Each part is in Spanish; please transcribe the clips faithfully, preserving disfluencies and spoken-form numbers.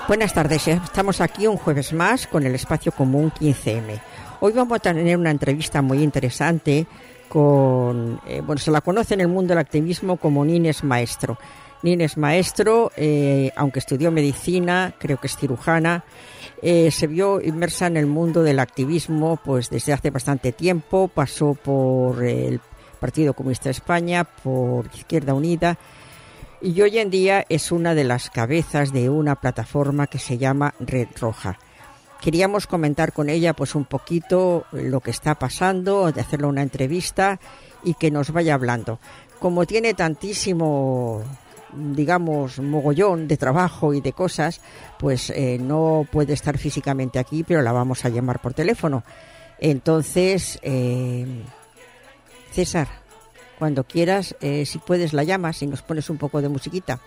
Buenas tardes, estamos aquí un jueves más con el Espacio Común quince eme. Hoy vamos a tener una entrevista muy interesante con, eh, bueno, se la conoce en el mundo del activismo como Nines Maestro. Nines Maestro, eh, aunque estudió medicina, creo que es cirujana, eh, se vio inmersa en el mundo del activismo pues desde hace bastante tiempo. Pasó por el Partido Comunista de España, por Izquierda Unida, y hoy en día es una de las cabezas de una plataforma que se llama Red Roja. Queríamos comentar con ella pues un poquito lo que está pasando, de hacerle una entrevista y que nos vaya hablando. Como tiene tantísimo, digamos, mogollón de trabajo y de cosas, pues eh, no puede estar físicamente aquí, pero la vamos a llamar por teléfono. Entonces, eh, César, cuando quieras, eh, si puedes la llamas y nos pones un poco de musiquita.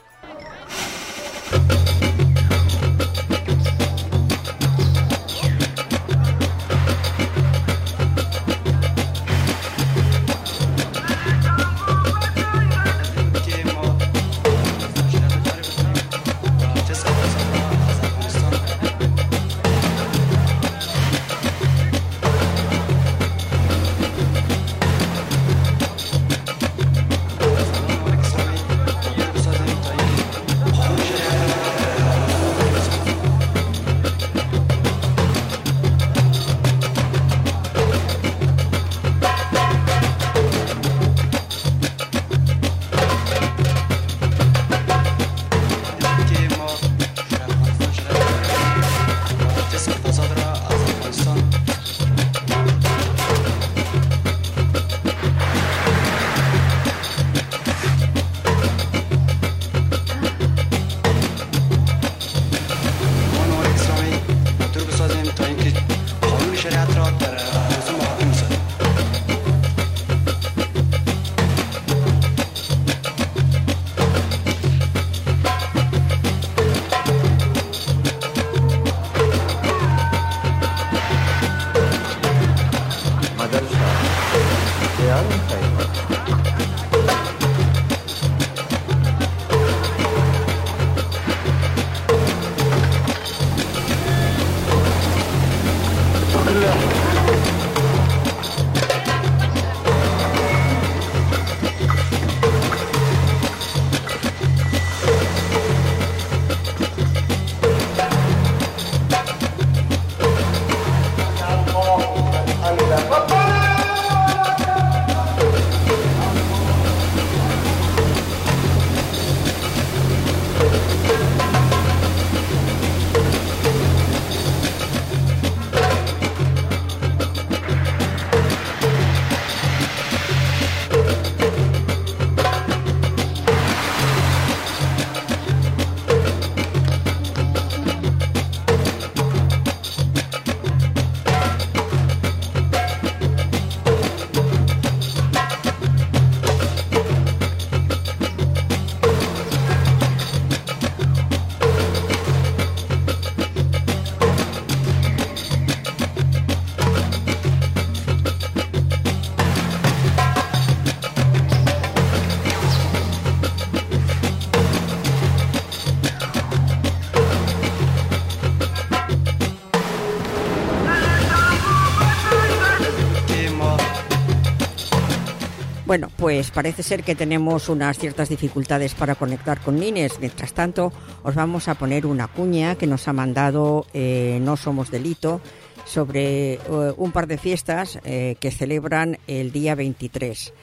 Bueno, pues parece ser que tenemos unas ciertas dificultades para conectar con Nines. Mientras tanto, os vamos a poner una cuña que nos ha mandado eh, No Somos Delito sobre uh, un par de fiestas eh, que celebran el día veintitrés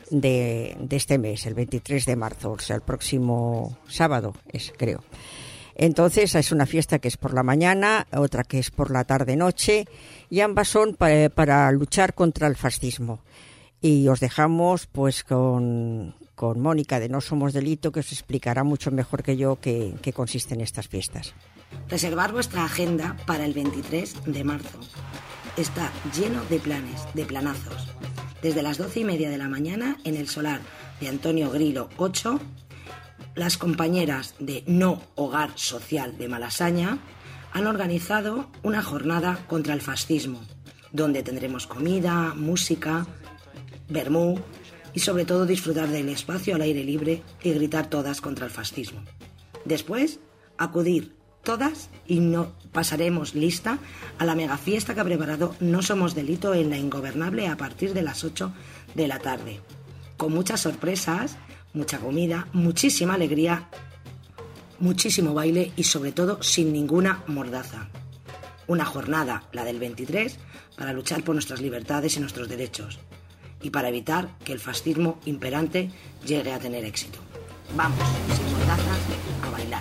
de, de este mes, el veintitrés de marzo, o sea, el próximo sábado es, creo. Entonces, es una fiesta que es por la mañana, otra que es por la tarde-noche, y ambas son para, para luchar contra el fascismo. Y os dejamos pues con, con Mónica de No Somos Delito, que os explicará mucho mejor que yo qué, qué consisten estas fiestas. Reservar vuestra agenda para el veintitrés de marzo. Está lleno de planes, de planazos. Desde las doce y media de la mañana en el solar de Antonio Grilo ocho, las compañeras de No Hogar Social de Malasaña han organizado una jornada contra el fascismo, donde tendremos comida, música, vermú y sobre todo disfrutar del espacio al aire libre y gritar todas contra el fascismo. Después, acudir todas y no pasaremos lista a la megafiesta que ha preparado No Somos Delito en La Ingobernable a partir de las ocho de la tarde. Con muchas sorpresas, mucha comida, muchísima alegría, muchísimo baile y sobre todo sin ninguna mordaza. Una jornada, la del veintitrés, para luchar por nuestras libertades y nuestros derechos y para evitar que el fascismo imperante llegue a tener éxito. Vamos, sin mordazas, a bailar.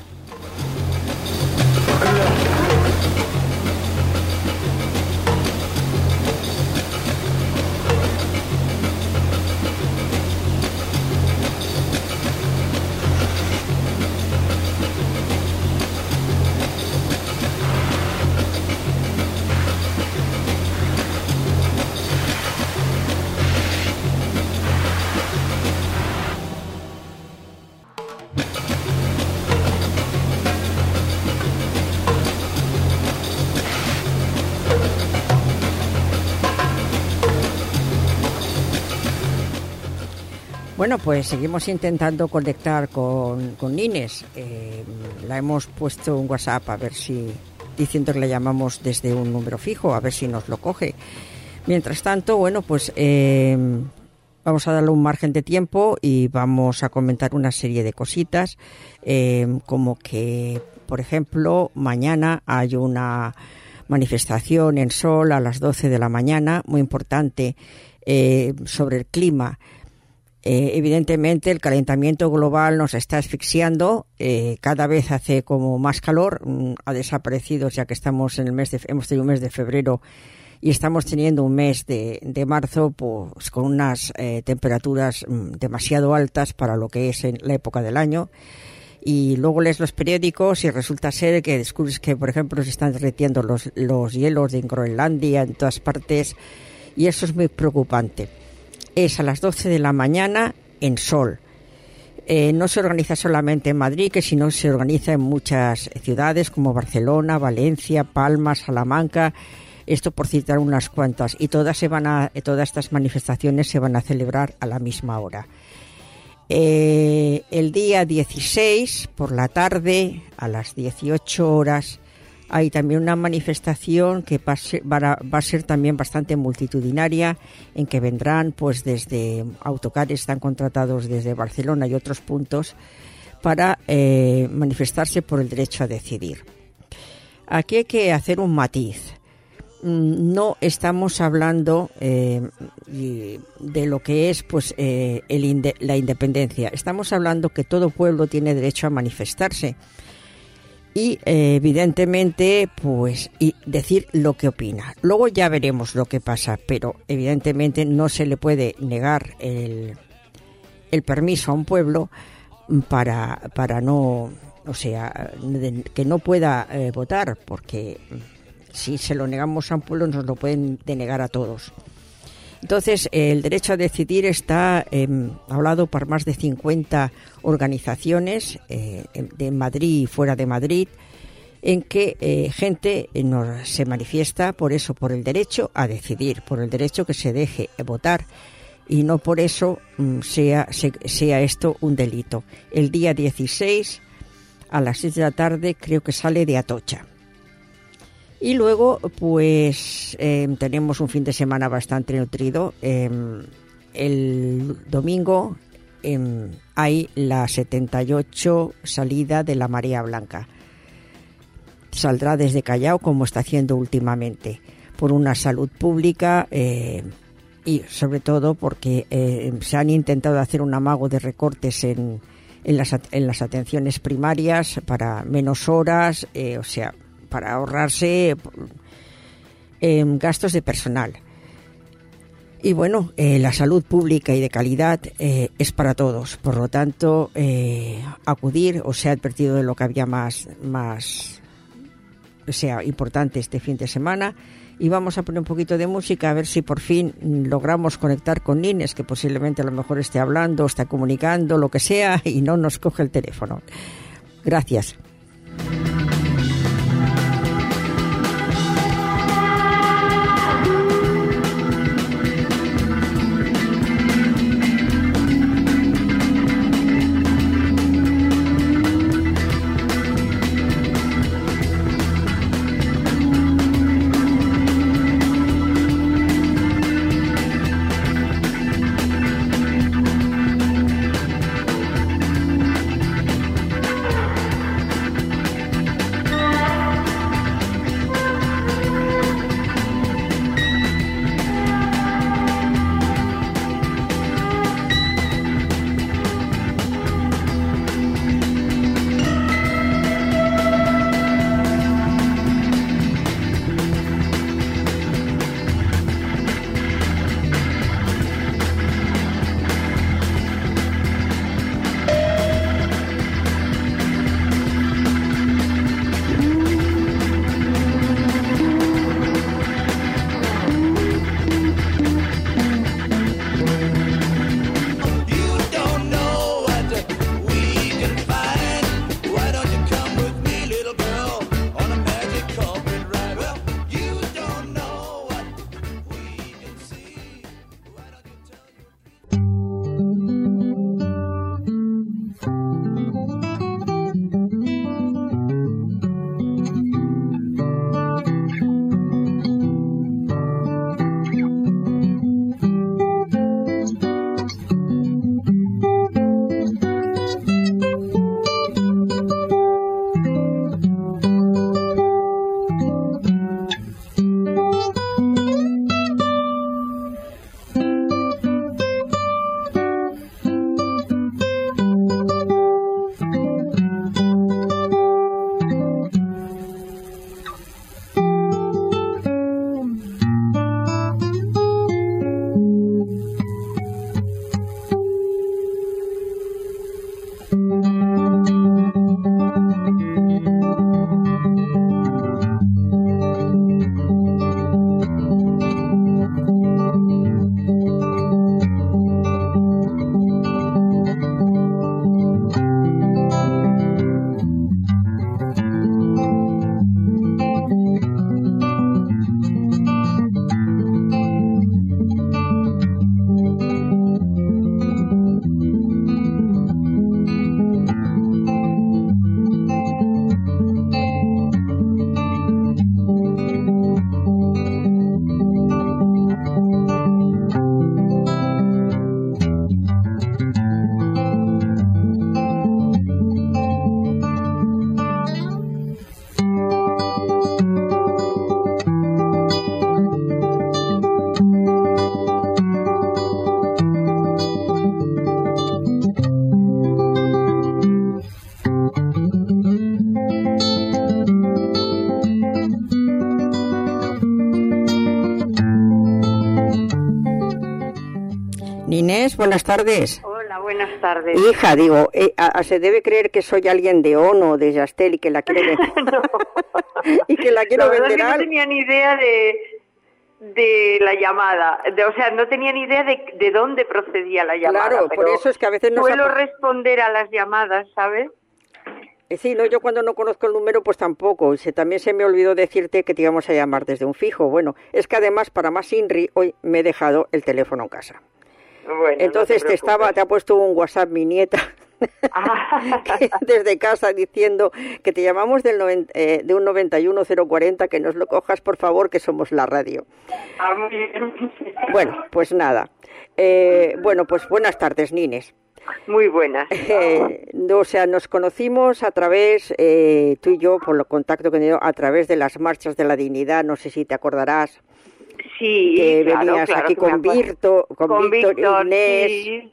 Bueno, pues seguimos intentando conectar con, con Inés. Eh, la hemos puesto un WhatsApp a ver si, diciendo que la llamamos desde un número fijo, a ver si nos lo coge. Mientras tanto, bueno, pues eh, vamos a darle un margen de tiempo y vamos a comentar una serie de cositas, eh, como que, por ejemplo, mañana hay una manifestación en Sol a las doce de la mañana, muy importante, eh, sobre el clima. Eh, evidentemente el calentamiento global nos está asfixiando, eh, cada vez hace como más calor, mm, ha desaparecido ya que estamos en el mes de, hemos tenido un mes de febrero y estamos teniendo un mes de, de marzo pues con unas eh, temperaturas mm, demasiado altas para lo que es en la época del año. Y luego lees los periódicos y resulta ser que descubres que, por ejemplo, se están derritiendo los, los hielos de Groenlandia en todas partes y eso es muy preocupante. Es a las doce de la mañana en Sol. Eh, no se organiza solamente en Madrid, que sino se organiza en muchas ciudades como Barcelona, Valencia, Palma, Salamanca, esto por citar unas cuantas, y todas se van a, todas estas manifestaciones se van a celebrar a la misma hora. Eh, el día dieciséis, por la tarde, a las dieciocho horas, hay también una manifestación que va a, ser, va, a, va a ser también bastante multitudinaria, en que vendrán pues desde autocares, están contratados desde Barcelona y otros puntos para eh, manifestarse por el derecho a decidir. Aquí hay que hacer un matiz. No estamos hablando eh, de lo que es pues eh, el inde- la independencia. Estamos hablando que todo pueblo tiene derecho a manifestarse. Y eh, evidentemente, pues, y decir lo que opina. Luego ya veremos lo que pasa, pero evidentemente no se le puede negar el, el permiso a un pueblo para, para no, o sea, de, que no pueda eh, votar, porque si se lo negamos a un pueblo nos lo pueden denegar a todos. Entonces, el derecho a decidir está eh, hablado por más de cincuenta organizaciones eh, de Madrid y fuera de Madrid, en que eh, gente eh, nos, se manifiesta por eso, por el derecho a decidir, por el derecho que se deje votar y no por eso mm, sea, se, sea esto un delito. El día dieciséis a las seis de la tarde creo que sale de Atocha. Y luego, pues, eh, tenemos un fin de semana bastante nutrido. Eh, el domingo eh, hay la setenta y ocho salida de la Marea Blanca. Saldrá desde Callao, como está haciendo últimamente, por una salud pública eh, y, sobre todo, porque eh, se han intentado hacer un amago de recortes en, en, las, en las atenciones primarias para menos horas, eh, o sea, para ahorrarse eh, gastos de personal. Y bueno, eh, la salud pública y de calidad eh, es para todos. Por lo tanto, eh, acudir, o se ha advertido de lo que había más, más o sea, importante este fin de semana. Y vamos a poner un poquito de música a ver si por fin logramos conectar con Inés, que posiblemente a lo mejor esté hablando, está comunicando, lo que sea, y no nos coge el teléfono. Gracias. Inés, buenas tardes. Hola, buenas tardes. Hija, digo, eh, a, a, se debe creer que soy alguien de ONO o de Yastel y que la quiero vender. No. y que la quiero la verdad vender. Es que no tenía ni idea de, de la llamada. De, o sea, no tenía ni idea de, de dónde procedía la llamada. Claro, por eso es que a veces no suelo se... responder a las llamadas, ¿sabes? Eh, sí, no, yo cuando no conozco el número, pues tampoco. Se, también se me olvidó decirte que te íbamos a llamar desde un fijo. Bueno, es que además, para más Inri, hoy me he dejado el teléfono en casa. Bueno, entonces no te, te estaba, te ha puesto un WhatsApp mi nieta ah. desde casa diciendo que te llamamos del noventa, eh, de un noventa y uno cero cuarenta, que nos lo cojas por favor, que somos la radio. Ah, muy bien. Bueno, pues nada. Eh, bueno, pues buenas tardes, Nines. Muy buenas. Eh, o sea, nos conocimos a través, eh, tú y yo, por el contacto que he tenido, a través de las marchas de la dignidad, no sé si te acordarás. Sí, que claro, venías claro, aquí con Víctor, con, con Víctor, Víctor Inés, sí.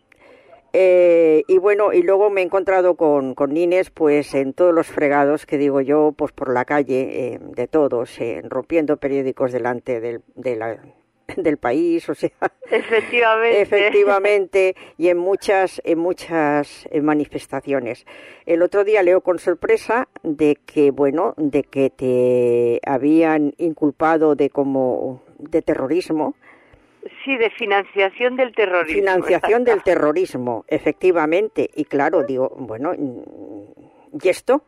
eh, y bueno, y luego me he encontrado con, con Inés, pues en todos los fregados que digo yo, pues por la calle, eh, de todos, eh, rompiendo periódicos delante del, de la, del país, o sea, efectivamente, efectivamente, y en muchas, en muchas manifestaciones. El otro día leo con sorpresa de que, bueno, de que te habían inculpado de como de terrorismo. Sí, de financiación del terrorismo. Financiación del terrorismo, efectivamente. Y claro, digo, bueno, ¿y esto?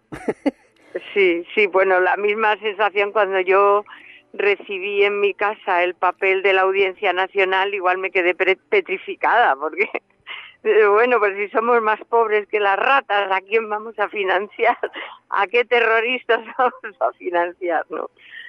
Sí, sí, bueno, la misma sensación cuando yo recibí en mi casa el papel de la Audiencia Nacional, igual me quedé petrificada, porque, bueno, pues si somos más pobres que las ratas, ¿a quién vamos a financiar? ¿A qué terroristas vamos a financiar, no?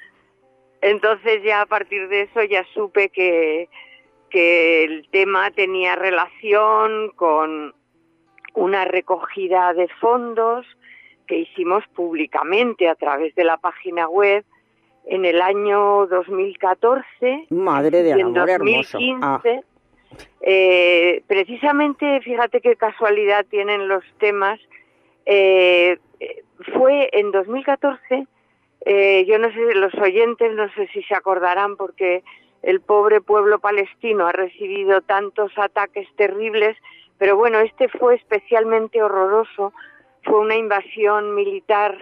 Entonces ya a partir de eso ya supe que, que el tema tenía relación con una recogida de fondos que hicimos públicamente a través de la página web en el año dos mil catorce. Madre de amor hermoso. hermoso. Ah. Eh, precisamente, fíjate qué casualidad tienen los temas, eh, fue en dos mil catorce. Eh, yo no sé, los oyentes no sé si se acordarán, porque el pobre pueblo palestino ha recibido tantos ataques terribles, pero bueno, este fue especialmente horroroso. Fue una invasión militar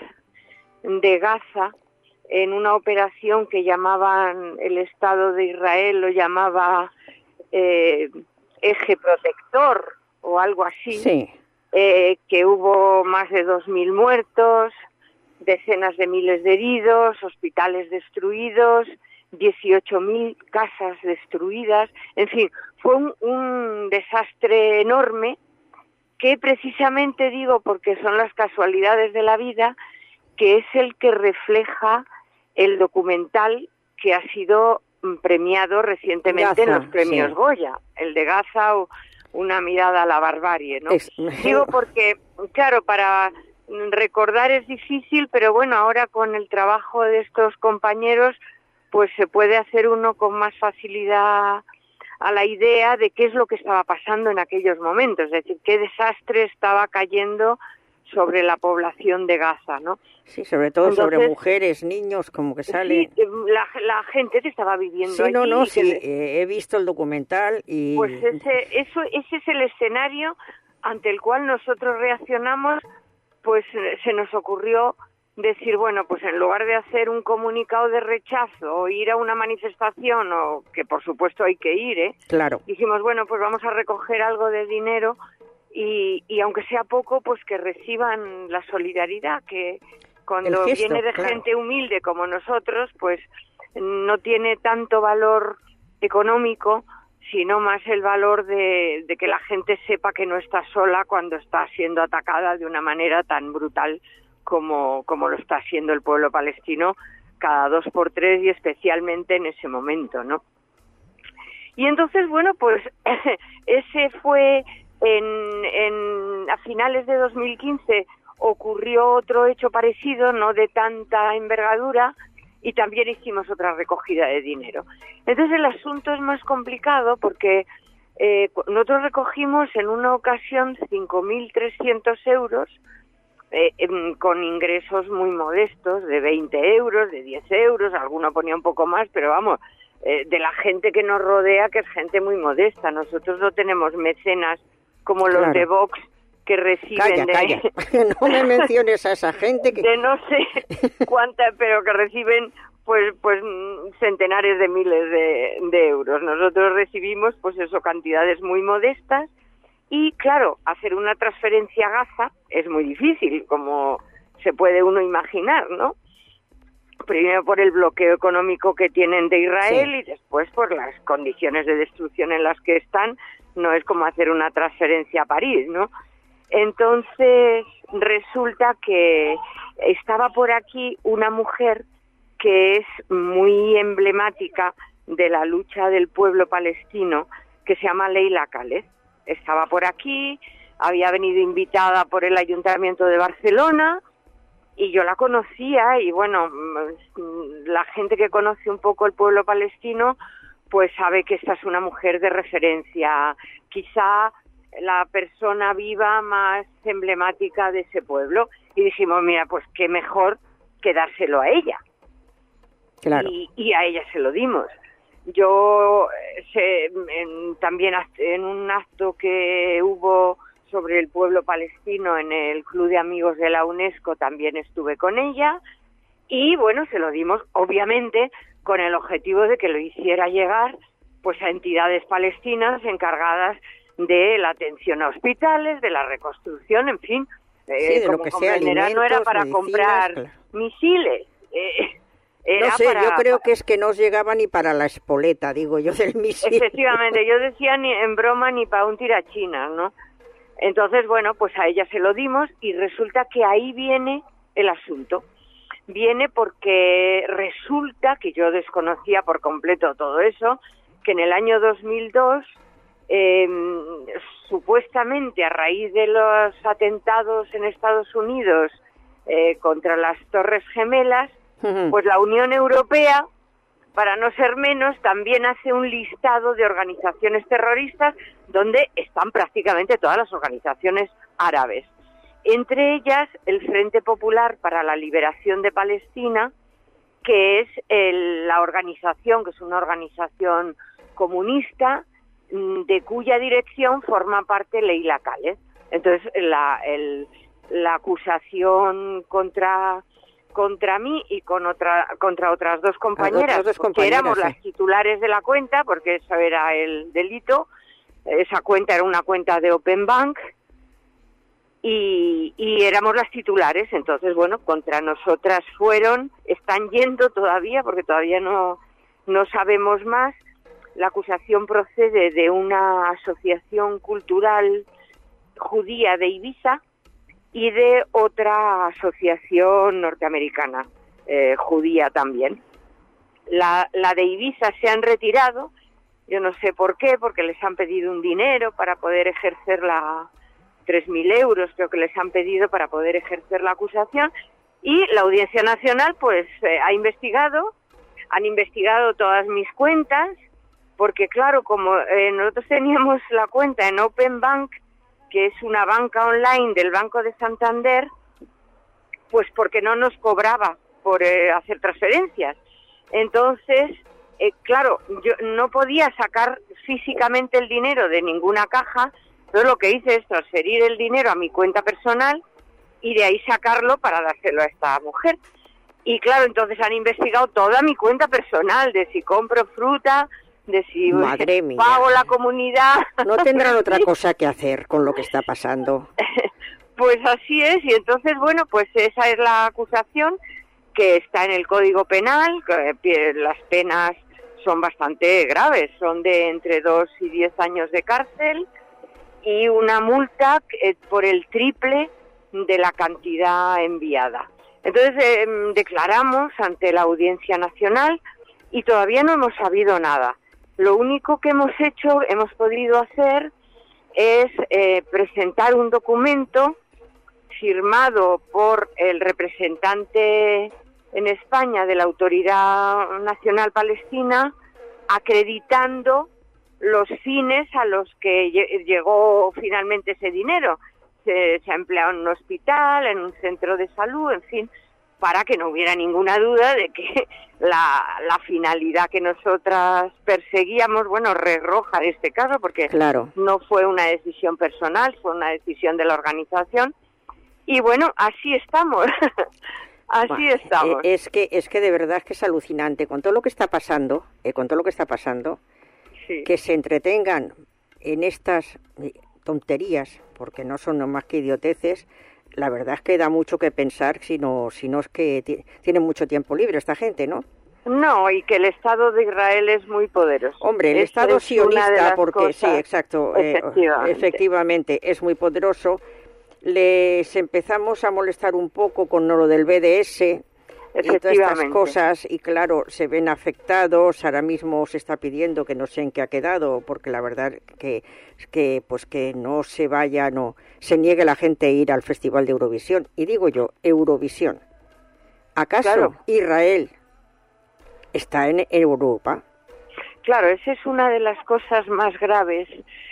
de Gaza en una operación que llamaban, el Estado de Israel lo llamaba eh, Eje Protector o algo así, sí. eh, que hubo más de dos mil muertos, decenas de miles de heridos, hospitales destruidos, dieciocho mil casas destruidas, en fin, fue un, un desastre enorme que precisamente digo, porque son las casualidades de la vida, que es el que refleja el documental que ha sido premiado recientemente Gaza, en los premios sí. Goya, el de Gaza, una mirada a la barbarie, ¿no? Es... Digo porque, claro, para recordar es difícil, pero bueno, ahora con el trabajo de estos compañeros, pues se puede hacer uno con más facilidad a la idea de qué es lo que estaba pasando en aquellos momentos, es decir, qué desastre estaba cayendo sobre la población de Gaza, ¿no? Sí, sobre todo Entonces, sobre mujeres, niños, como que sale... Sí, la, la gente que estaba viviendo sí, allí. no, no, sí, que... eh, he visto el documental y... Pues ese, eso, ese es el escenario ante el cual nosotros reaccionamos, pues se nos ocurrió decir, bueno, pues en lugar de hacer un comunicado de rechazo o ir a una manifestación, o que por supuesto hay que ir, ¿eh? Claro. Dijimos, bueno, pues vamos a recoger algo de dinero y, y aunque sea poco, pues que reciban la solidaridad, que cuando gesto, viene de claro. gente humilde como nosotros, pues no tiene tanto valor económico, sino más el valor de, de que la gente sepa que no está sola cuando está siendo atacada de una manera tan brutal como, como lo está haciendo el pueblo palestino cada dos por tres y especialmente en ese momento, ¿no? Y entonces, bueno, pues ese fue en, en a finales de dos mil quince ocurrió otro hecho parecido, no de tanta envergadura, y también hicimos otra recogida de dinero. Entonces el asunto es más complicado porque eh, nosotros recogimos en una ocasión cinco mil trescientos euros eh, eh, con ingresos muy modestos de veinte euros, de diez euros, alguno ponía un poco más, pero vamos, eh, de la gente que nos rodea, que es gente muy modesta. Nosotros no tenemos mecenas como los claro. de Vox, que reciben calla, de... Calla. No me menciones a esa gente que... de no sé cuánta, pero que reciben pues pues centenares de miles de, de euros. Nosotros recibimos pues eso, cantidades muy modestas, y claro, hacer una transferencia a Gaza es muy difícil, como se puede uno imaginar, ¿no? Primero por el bloqueo económico que tienen de Israel, sí. y después por las condiciones de destrucción en las que están. No es como hacer una transferencia a París, ¿no? Entonces resulta que estaba por aquí una mujer que es muy emblemática de la lucha del pueblo palestino, que se llama Leila Khaled. Estaba por aquí, había venido invitada por el Ayuntamiento de Barcelona, y yo la conocía, y bueno, la gente que conoce un poco el pueblo palestino pues sabe que esta es una mujer de referencia, quizá la persona viva más emblemática de ese pueblo, y dijimos, mira, pues qué mejor que dárselo a ella. Claro. Y, y a ella se lo dimos. Yo se, en, también en un acto que hubo sobre el pueblo palestino en el Club de Amigos de la UNESCO también estuve con ella, y bueno, se lo dimos obviamente con el objetivo de que lo hiciera llegar pues a entidades palestinas encargadas de la atención a hospitales, de la reconstrucción, en fin, sí, eh, de como lo que sea, alimentos, no era para medicinas, comprar claro. misiles, eh, era no sé, para, yo creo para... que es que no os llegaba ni para la espoleta, digo yo, del misil. Efectivamente, yo decía ni en broma ni para un tirachinas, ¿no? Entonces, bueno, pues a ella se lo dimos, y resulta que ahí viene el asunto. Viene porque resulta, que yo desconocía por completo todo eso, que en el año dos mil dos, eh, supuestamente a raíz de los atentados en Estados Unidos eh, contra las Torres Gemelas, uh-huh. pues la Unión Europea, para no ser menos, también hace un listado de organizaciones terroristas donde están prácticamente todas las organizaciones árabes. Entre ellas, el Frente Popular para la Liberación de Palestina, que es el, la organización, que es una organización comunista, de cuya dirección forma parte Leila Khaled. Entonces, la, el, la acusación contra... contra mí y con otra contra otras dos compañeras, otras dos compañeras que éramos sí. las titulares de la cuenta, porque eso era el delito. Esa cuenta era una cuenta de Open Bank, y, y éramos las titulares. Entonces, bueno, contra nosotras fueron, están yendo todavía, porque todavía no, no sabemos más. La acusación procede de una asociación cultural judía de Ibiza y de otra asociación norteamericana, eh, judía también. La, la de Ibiza se han retirado, yo no sé por qué, porque les han pedido un dinero para poder ejercer la... tres mil euros creo que les han pedido para poder ejercer la acusación, y la Audiencia Nacional pues eh, ha investigado, han investigado todas mis cuentas, porque claro, como eh, nosotros teníamos la cuenta en Open Bank, que es una banca online del Banco de Santander, pues porque no nos cobraba por eh, hacer transferencias. Entonces, eh, claro, yo no podía sacar físicamente el dinero de ninguna caja, entonces lo que hice es transferir el dinero a mi cuenta personal y de ahí sacarlo para dárselo a esta mujer. Y claro, entonces han investigado toda mi cuenta personal, de si compro fruta, de si Madre mía. pago la comunidad. No tendrán otra cosa que hacer con lo que está pasando. Pues así es, y entonces, bueno, pues esa es la acusación que está en el Código Penal, que las penas son bastante graves, son de entre dos y diez años de cárcel y una multa eh, por el triple de la cantidad enviada. Entonces eh, declaramos ante la Audiencia Nacional y todavía no hemos sabido nada. Lo único que hemos hecho, hemos podido hacer, es eh, presentar un documento firmado por el representante en España de la Autoridad Nacional Palestina, acreditando los fines a los que llegó finalmente ese dinero. Se, se ha empleado en un hospital, en un centro de salud, en fin, para que no hubiera ninguna duda de que la, la finalidad que nosotras perseguíamos, bueno, Red Roja en este caso, porque claro, no fue una decisión personal, fue una decisión de la organización, y bueno, así estamos. Así bueno, estamos. Eh, es que es que de verdad es que es alucinante con todo lo que está pasando, eh, con todo lo que está pasando, sí. Que se entretengan en estas tonterías, porque no son más que idioteces. La verdad es que da mucho que pensar, si no, si no es que t- tienen mucho tiempo libre esta gente, ¿no? No, y que el Estado de Israel es muy poderoso. Hombre, el Esto Estado es sionista, porque cosas, sí, exacto, efectivamente. Eh, efectivamente, es muy poderoso. Les empezamos a molestar un poco con lo del B D S y todas estas cosas, y claro, se ven afectados. Ahora mismo se está pidiendo que no sé en qué ha quedado, porque la verdad que que pues que no se vaya, no se niegue la gente a ir al Festival de Eurovisión. Y digo yo, Eurovisión, ¿acaso claro. Israel está en Europa? Claro, esa es una de las cosas más graves.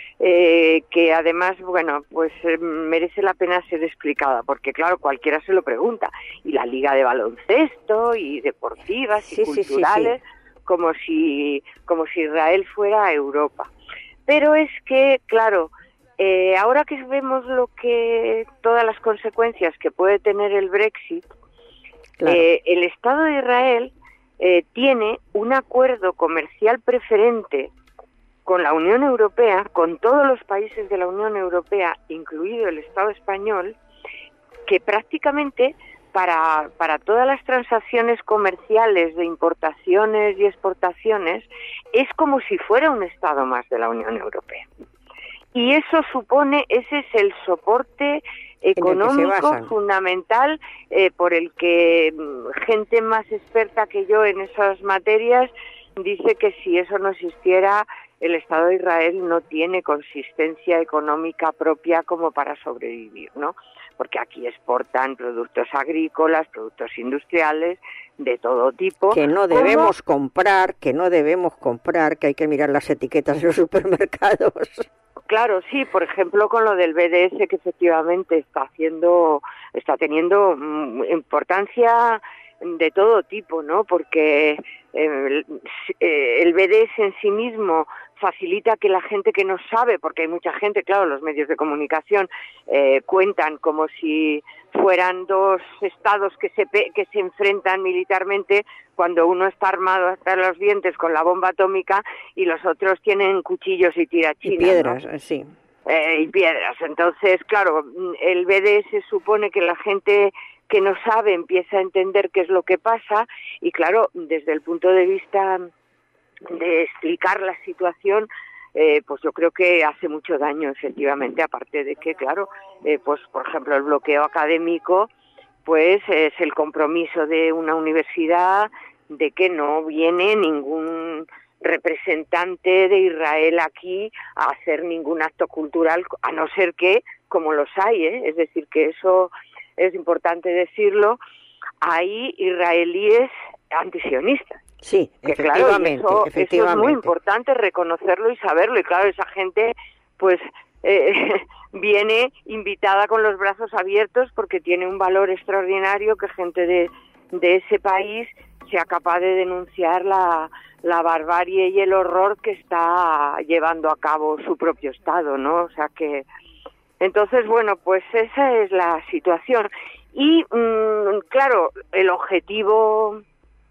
Eh, que además, bueno, pues eh, merece la pena ser explicada, porque claro, cualquiera se lo pregunta, y la liga de baloncesto, y deportivas, sí, y culturales, sí, sí, sí. como si como si Israel fuera Europa. Pero es que, claro, eh, ahora que vemos lo que todas las consecuencias que puede tener el Brexit, claro. eh, el Estado de Israel eh, tiene un acuerdo comercial preferente con la Unión Europea, con todos los países de la Unión Europea, incluido el Estado español, que prácticamente para, para todas las transacciones comerciales de importaciones y exportaciones es como si fuera un Estado más de la Unión Europea. Y eso supone, ese es el soporte económico fundamental eh, por el que gente más experta que yo en esas materias dice que si eso no existiera, el Estado de Israel no tiene consistencia económica propia como para sobrevivir, ¿no? Porque aquí exportan productos agrícolas, productos industriales, de todo tipo. Que no debemos ¿Cómo? comprar, que no debemos comprar, que hay que mirar las etiquetas de los supermercados. Claro, sí, por ejemplo, con lo del B D S, que efectivamente está haciendo, está teniendo importancia de todo tipo, ¿no? Porque eh, el B D S en sí mismo facilita que la gente que no sabe, porque hay mucha gente, claro, los medios de comunicación eh, cuentan como si fueran dos estados que se pe- que se enfrentan militarmente, cuando uno está armado hasta los dientes con la bomba atómica y los otros tienen cuchillos y tirachinas, y piedras, ¿no? sí. Eh, y piedras. Entonces, claro, el B D S supone que la gente que no sabe empieza a entender qué es lo que pasa, y claro, desde el punto de vista de explicar la situación, eh, pues yo creo que hace mucho daño, efectivamente, aparte de que, claro, eh, pues por ejemplo el bloqueo académico, pues es el compromiso de una universidad de que no viene ningún representante de Israel aquí a hacer ningún acto cultural, a no ser que, como los hay, ¿eh? Es decir, que eso es importante decirlo, hay israelíes antisionistas. Sí, que efectivamente, claro, eso, efectivamente. eso es muy importante reconocerlo y saberlo, y claro, esa gente pues eh, viene invitada con los brazos abiertos porque tiene un valor extraordinario que gente de, de ese país sea capaz de denunciar la, la barbarie y el horror que está llevando a cabo su propio Estado, ¿no? O sea que, entonces, bueno, pues esa es la situación. Y, mmm, claro, el objetivo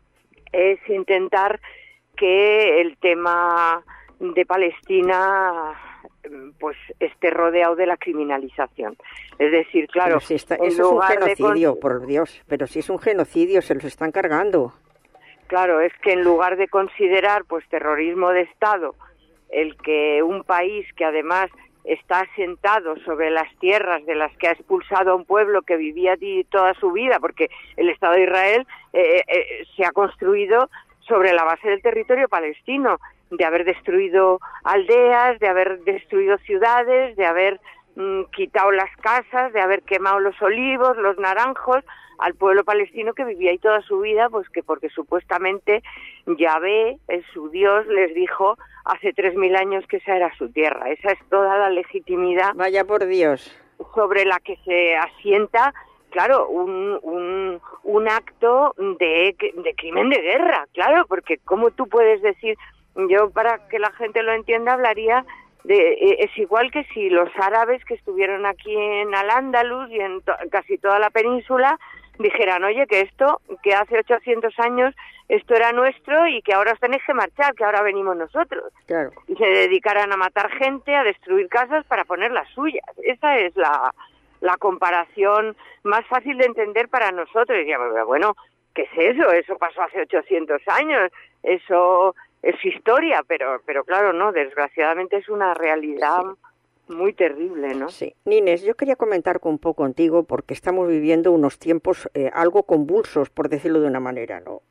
es intentar que el tema de Palestina pues esté rodeado de la criminalización. Es decir, claro, si está, eso es un genocidio, con... por Dios, pero si es un genocidio se los están cargando. Claro, es que en lugar de considerar pues terrorismo de Estado el que un país que además está asentado sobre las tierras de las que ha expulsado a un pueblo que vivía allí toda su vida, porque el Estado de Israel eh, eh, se ha construido sobre la base del territorio palestino, de haber destruido aldeas, de haber destruido ciudades, de haber mm, quitado las casas, de haber quemado los olivos, los naranjos, al pueblo palestino que vivía ahí toda su vida, pues que porque supuestamente Yahvé, su Dios, les dijo hace tres mil años que esa era su tierra. Esa es toda la legitimidad. Vaya por Dios. Sobre la que se asienta claro, un, un, un acto de, de crimen de guerra, claro, porque ¿cómo tú puedes decir? Yo, para que la gente lo entienda, hablaría de, es igual que si los árabes que estuvieron aquí en Al-Ándalus y en to, casi toda la península dijeran, oye, que esto, que hace ochocientos años esto era nuestro y que ahora os tenéis que marchar, que ahora venimos nosotros. Claro. Y se dedicaran a matar gente, a destruir casas para poner las suyas. Esa es la, la comparación más fácil de entender para nosotros. Y decíamos, bueno, ¿qué es eso? Eso pasó hace ochocientos años, eso es historia, pero, pero claro, no, desgraciadamente es una realidad... Sí. Muy terrible, ¿no? Sí. Nines, yo quería comentar un poco contigo porque estamos viviendo unos tiempos eh, algo convulsos, por decirlo de una manera, ¿no?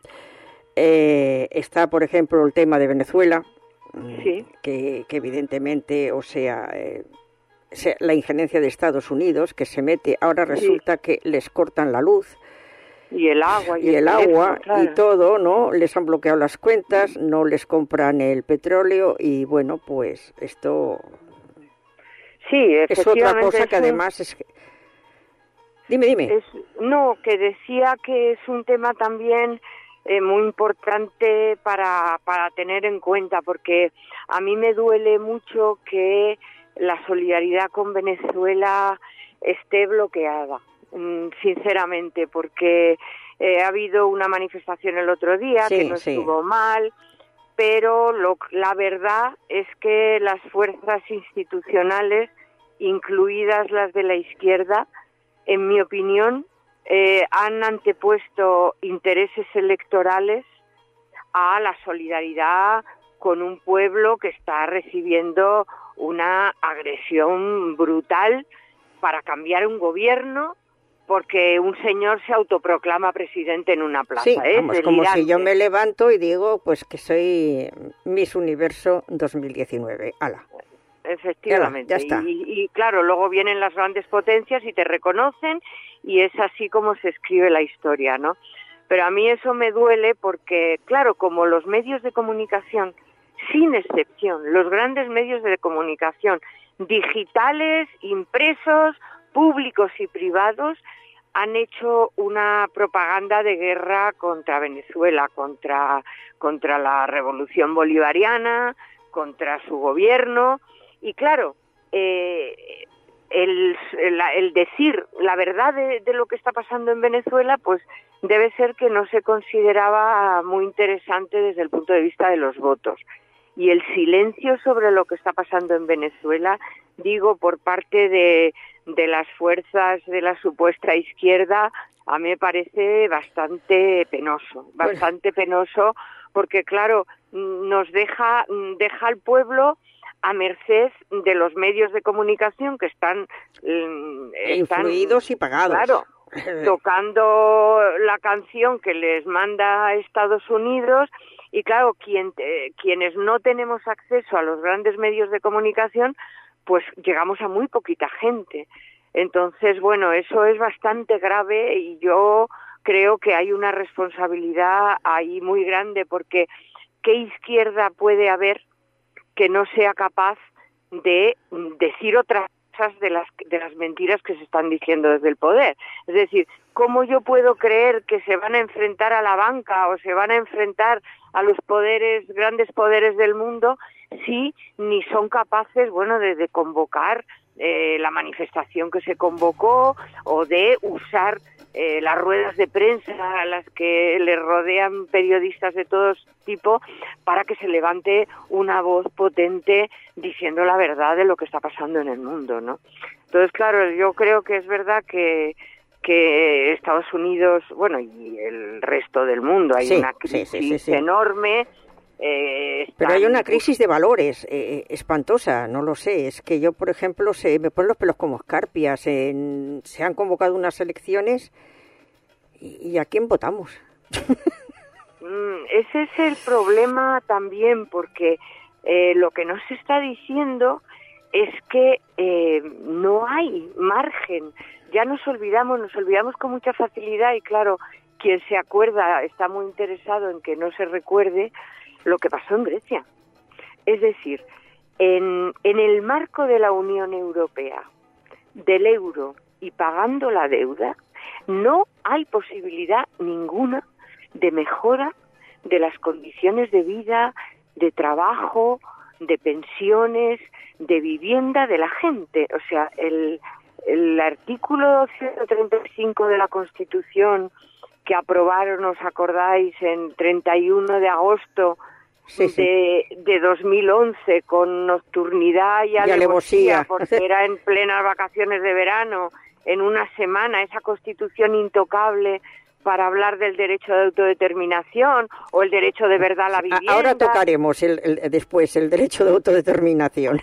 Eh, está, por ejemplo, el tema de Venezuela, sí. que, que evidentemente, o sea, eh, la injerencia de Estados Unidos, que se mete, ahora resulta sí. que les cortan la luz. Y el agua. Y, y el, el agua, claro. y todo, ¿no? Les han bloqueado las cuentas, no les compran el petróleo y, bueno, pues esto... Sí, es otra cosa que además es... Dime, dime. Es, no, que decía que es un tema también eh, muy importante para, para tener en cuenta, porque a mí me duele mucho que la solidaridad con Venezuela esté bloqueada, sinceramente, porque eh, ha habido una manifestación el otro día sí, que no sí. estuvo mal, pero lo, la verdad es que las fuerzas institucionales, incluidas las de la izquierda, en mi opinión, eh, han antepuesto intereses electorales a la solidaridad con un pueblo que está recibiendo una agresión brutal para cambiar un gobierno porque un señor se autoproclama presidente en una plaza. Sí, ¿eh? vamos, como si yo me levanto y digo pues que soy Miss Universo dos mil diecinueve. ¡Hala! Efectivamente, ya está. Y, y claro, luego vienen las grandes potencias y te reconocen y es así como se escribe la historia, ¿no? Pero a mí eso me duele porque, claro, como los medios de comunicación, sin excepción, los grandes medios de comunicación, digitales, impresos, públicos y privados, han hecho una propaganda de guerra contra Venezuela, contra, contra la revolución bolivariana, contra su gobierno. Y claro, eh, el, el, el decir la verdad de, de lo que está pasando en Venezuela, pues debe ser que no se consideraba muy interesante desde el punto de vista de los votos. Y el silencio sobre lo que está pasando en Venezuela, digo, por parte de, de las fuerzas de la supuesta izquierda, a mí me parece bastante penoso, bastante penoso, porque claro, nos deja, deja al pueblo a merced de los medios de comunicación que están, eh, están influidos y pagados. Claro, tocando la canción que les manda Estados Unidos y claro, quien, eh, quienes no tenemos acceso a los grandes medios de comunicación, pues llegamos a muy poquita gente. Entonces, bueno, eso es bastante grave y yo creo que hay una responsabilidad ahí muy grande porque ¿qué izquierda puede haber que no sea capaz de decir otras cosas de las de las mentiras que se están diciendo desde el poder? Es decir, ¿cómo yo puedo creer que se van a enfrentar a la banca o se van a enfrentar a los poderes, grandes poderes del mundo, si ni son capaces, bueno, de, de convocar eh, la manifestación que se convocó o de usar Eh, las ruedas de prensa a las que le rodean periodistas de todo tipo para que se levante una voz potente diciendo la verdad de lo que está pasando en el mundo, ¿no? Entonces, claro, yo creo que es verdad que que Estados Unidos, bueno, y el resto del mundo, hay sí, una crisis sí, sí, sí, sí. enorme. Eh, están... Pero hay una crisis de valores eh, espantosa, no lo sé. Es que yo, por ejemplo, se me ponen los pelos como escarpias. En, se han convocado unas elecciones y, y ¿a quién votamos? mm, ese es el problema también, porque eh, lo que nos está diciendo es que eh, no hay margen. Ya nos olvidamos, nos olvidamos con mucha facilidad y claro, quien se acuerda está muy interesado en que no se recuerde lo que pasó en Grecia. Es decir, en, en el marco de la Unión Europea, del euro y pagando la deuda, no hay posibilidad ninguna de mejora de las condiciones de vida, de trabajo, de pensiones, de vivienda de la gente. O sea, el, el artículo ciento treinta y cinco de la Constitución que aprobaron, ¿os acordáis?, en treinta y uno de agosto sí, sí. De, de dos mil once, con nocturnidad y, y alevosía, alevosía, porque era en plenas vacaciones de verano, en una semana, esa Constitución intocable para hablar del derecho de autodeterminación o el derecho de verdad a la vivienda. Ahora tocaremos el, el, después el derecho de autodeterminación.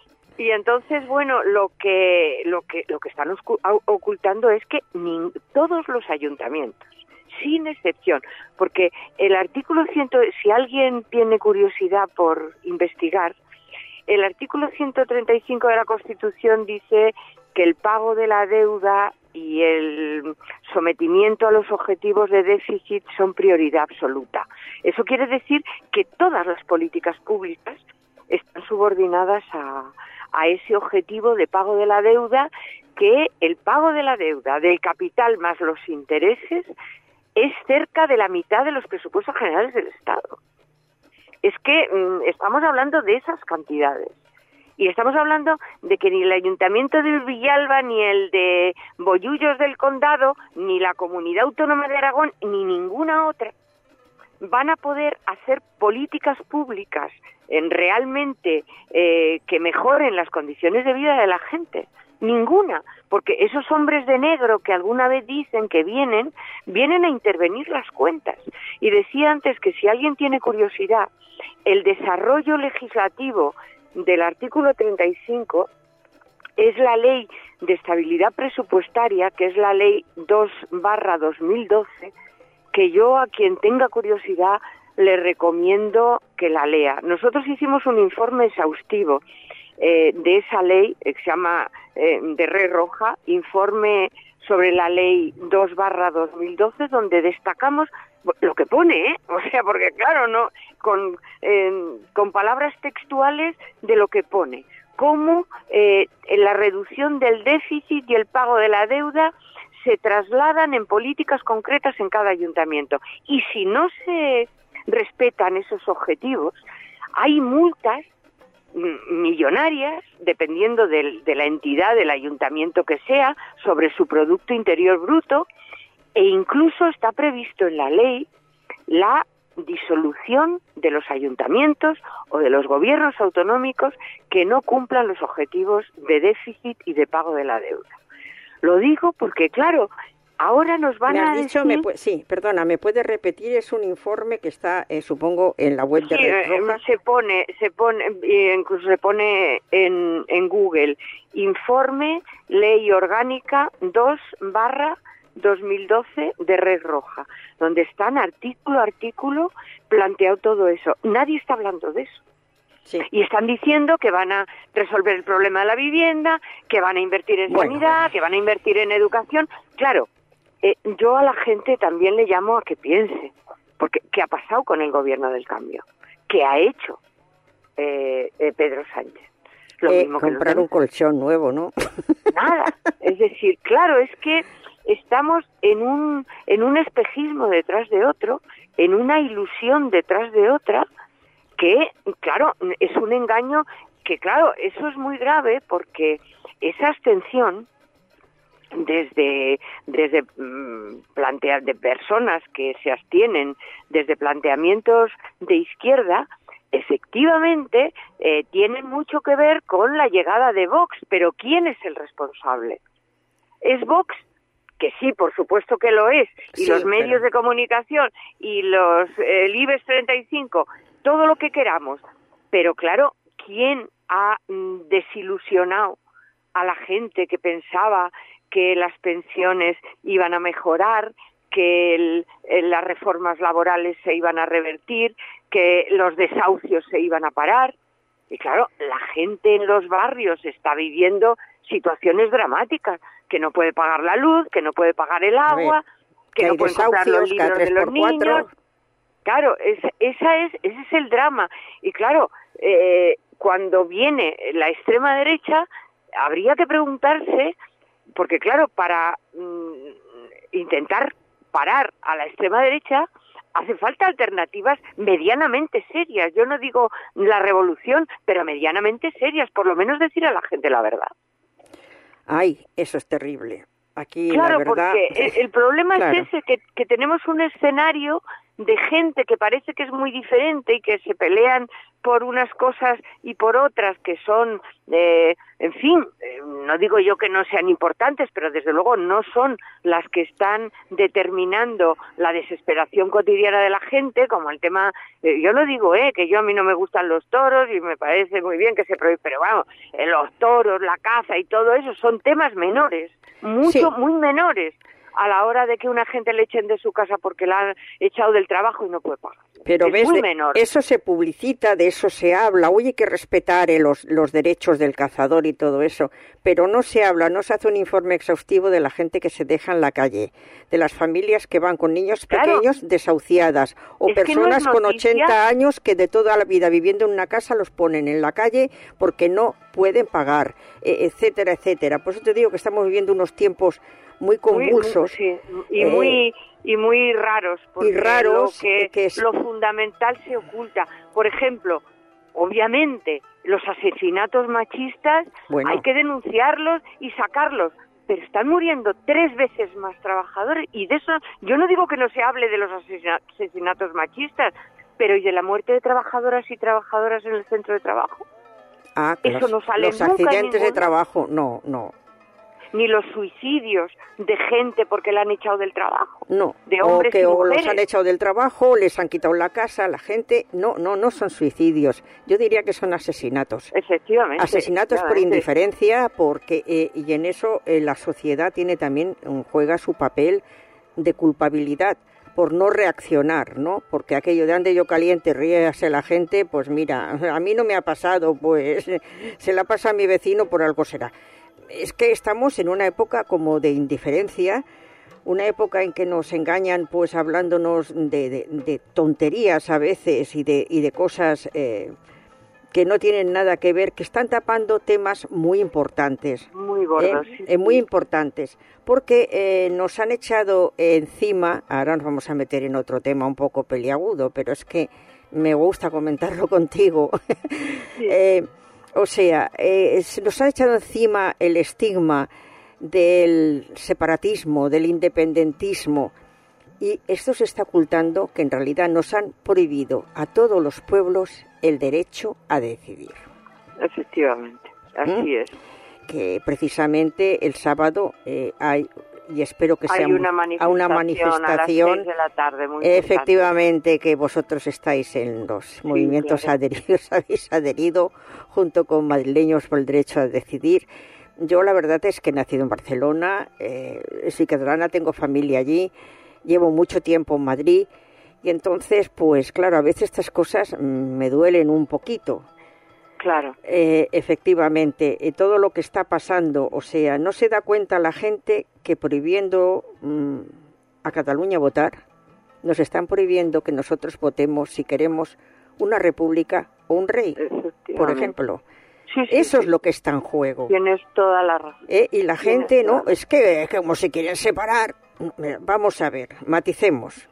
Y entonces, bueno, lo que lo que lo que están ocultando es que ni, todos los ayuntamientos, sin excepción, porque el artículo cien, si alguien tiene curiosidad por investigar, el artículo ciento treinta y cinco de la Constitución dice que el pago de la deuda y el sometimiento a los objetivos de déficit son prioridad absoluta. Eso quiere decir que todas las políticas públicas están subordinadas a, a ese objetivo de pago de la deuda, que el pago de la deuda del capital más los intereses es cerca de la mitad de los presupuestos generales del Estado. Es que mmm, estamos hablando de esas cantidades. Y estamos hablando de que ni el Ayuntamiento de Villalba, ni el de Bollullos del Condado, ni la Comunidad Autónoma de Aragón, ni ninguna otra van a poder hacer políticas públicas en realmente eh, que mejoren las condiciones de vida de la gente. Ninguna, porque esos hombres de negro que alguna vez dicen que vienen, vienen a intervenir las cuentas. Y decía antes que si alguien tiene curiosidad, el desarrollo legislativo del artículo treinta y cinco es la Ley de Estabilidad Presupuestaria, que es la Ley dos barra dos mil doce, que yo a quien tenga curiosidad le recomiendo que la lea. Nosotros hicimos un informe exhaustivo eh, de esa ley, eh, que se llama eh, de Red Roja, informe sobre la Ley dos barra dos mil doce, donde destacamos lo que pone, ¿eh? O sea, porque claro, no con eh, con palabras textuales de lo que pone, cómo eh, la reducción del déficit y el pago de la deuda se trasladan en políticas concretas en cada ayuntamiento. Y si no se respetan esos objetivos, hay multas millonarias, dependiendo de, de la entidad del ayuntamiento que sea, sobre su Producto Interior Bruto, e incluso está previsto en la ley la disolución de los ayuntamientos o de los gobiernos autonómicos que no cumplan los objetivos de déficit y de pago de la deuda. Lo digo porque, claro, ahora nos van me has a dicho, decir... me, sí, perdona, ¿me puedes repetir? Es un informe que está, eh, supongo, en la web de sí, Red Roja. se pone, se pone, incluso se pone en, en Google, informe Ley Orgánica dos barra dos mil doce de Red Roja, donde están artículo a artículo planteado todo eso. Nadie está hablando de eso. Sí. Y están diciendo que van a resolver el problema de la vivienda, que van a invertir en bueno, sanidad, bueno. que van a invertir en educación. Claro, eh, yo a la gente también le llamo a que piense, porque ¿qué ha pasado con el gobierno del cambio? ¿Qué ha hecho eh, eh, Pedro Sánchez? Lo eh, mismo que comprar un colchón nuevo, ¿no? Nada. Es decir, claro, es que estamos en un en un espejismo detrás de otro, en una ilusión detrás de otra, que, claro, es un engaño que, claro, eso es muy grave porque esa abstención desde desde mmm, plantear de personas que se abstienen desde planteamientos de izquierda, efectivamente eh, tienen mucho que ver con la llegada de Vox, pero ¿quién es el responsable? ¿Es Vox? Que sí, por supuesto que lo es, y sí, los medios pero... de comunicación y los eh, el IBEX treinta y cinco, todo lo que queramos, pero claro, ¿quién ha mm, desilusionado a la gente que pensaba que las pensiones iban a mejorar, que el, el, las reformas laborales se iban a revertir, que los desahucios se iban a parar? Y claro, la gente en los barrios está viviendo situaciones dramáticas, que no puede pagar la luz, que no puede pagar el agua, que no puede comprar los libros de los niños. Claro, es, esa es, ese es el drama. Y claro, eh, cuando viene la extrema derecha, habría que preguntarse porque claro, para mm, intentar parar a la extrema derecha hace falta alternativas medianamente serias. Yo no digo la revolución, pero medianamente serias, por lo menos decir a la gente la verdad. Ay, eso es terrible. Aquí claro, la verdad... porque el, el problema claro. es ese, que, que tenemos un escenario de gente que parece que es muy diferente y que se pelean por unas cosas y por otras que son, eh, en fin, eh, no digo yo que no sean importantes, pero desde luego no son las que están determinando la desesperación cotidiana de la gente, como el tema, eh, yo lo digo, eh, que yo a mí no me gustan los toros y me parece muy bien que se prohíbe, pero vamos, eh, los toros, la caza y todo eso son temas menores, mucho, sí. muy menores, a la hora de que una gente le echen de su casa porque la han echado del trabajo y no puede pagar. Pero es ves, muy de, menor. Eso se publicita, de eso se habla, oye, hay que respetar eh, los, los derechos del cazador y todo eso, pero no se habla, no se hace un informe exhaustivo de la gente que se deja en la calle, de las familias que van con niños claro. pequeños desahuciadas, o es personas no con ochenta años que de toda la vida viviendo en una casa los ponen en la calle porque no pueden pagar, eh, etcétera, etcétera. Por eso te digo que estamos viviendo unos tiempos muy convulsos muy, sí, y eh, muy y muy raros porque y raros lo que, que es... lo fundamental se oculta. Por ejemplo, obviamente los asesinatos machistas bueno. hay que denunciarlos y sacarlos, pero están muriendo tres veces más trabajadores y de eso yo no digo que no se hable de los asesinatos machistas, pero ¿y de la muerte de trabajadoras y trabajadoras en el centro de trabajo? Ah, eso los, no sale los nunca accidentes de trabajo, no, no. Ni los suicidios de gente porque la han echado del trabajo. No, de hombres o que y o mujeres. los han echado del trabajo, les han quitado la casa, la gente... No, no, no son suicidios. Yo diría que son asesinatos. Efectivamente. Asesinatos por indiferencia, porque eh, y en eso eh, la sociedad tiene también, juega su papel de culpabilidad por no reaccionar, ¿no? Porque aquello de ande yo caliente, ríase la gente, pues mira, a mí no me ha pasado, pues se la pasa a mi vecino, por algo será. Es que estamos en una época como de indiferencia, una época en que nos engañan pues hablándonos de, de, de tonterías a veces y de, y de cosas eh, que no tienen nada que ver, que están tapando temas muy importantes. Muy gordos. Eh, sí, eh, muy sí. importantes, porque eh, nos han echado encima, ahora nos vamos a meter en otro tema un poco peliagudo, pero es que me gusta comentarlo contigo. Sí. eh, O sea, eh, nos ha echado encima el estigma del separatismo, del independentismo, y esto se está ocultando que en realidad nos han prohibido a todos los pueblos el derecho a decidir. Efectivamente, así ¿Mm? es. Que precisamente el sábado eh, hay, y espero que sea una a una manifestación a las seis de la tarde, muy efectivamente importante. Que vosotros estáis en los sí, movimientos claro. adheridos, habéis adherido junto con madrileños por el derecho a decidir. Yo la verdad es que he nacido en Barcelona, eh, soy catalana, tengo familia allí, llevo mucho tiempo en Madrid y entonces pues claro, a veces estas cosas me duelen un poquito. Claro. Eh, efectivamente, eh, todo lo que está pasando, o sea, no se da cuenta la gente que prohibiendo mmm, a Cataluña votar, nos están prohibiendo que nosotros votemos si queremos una república o un rey, por ejemplo. Sí, sí, Eso sí. es lo que está en juego. Tienes toda la razón. Eh, y la gente, no, es que como se quieren separar, vamos a ver, maticemos,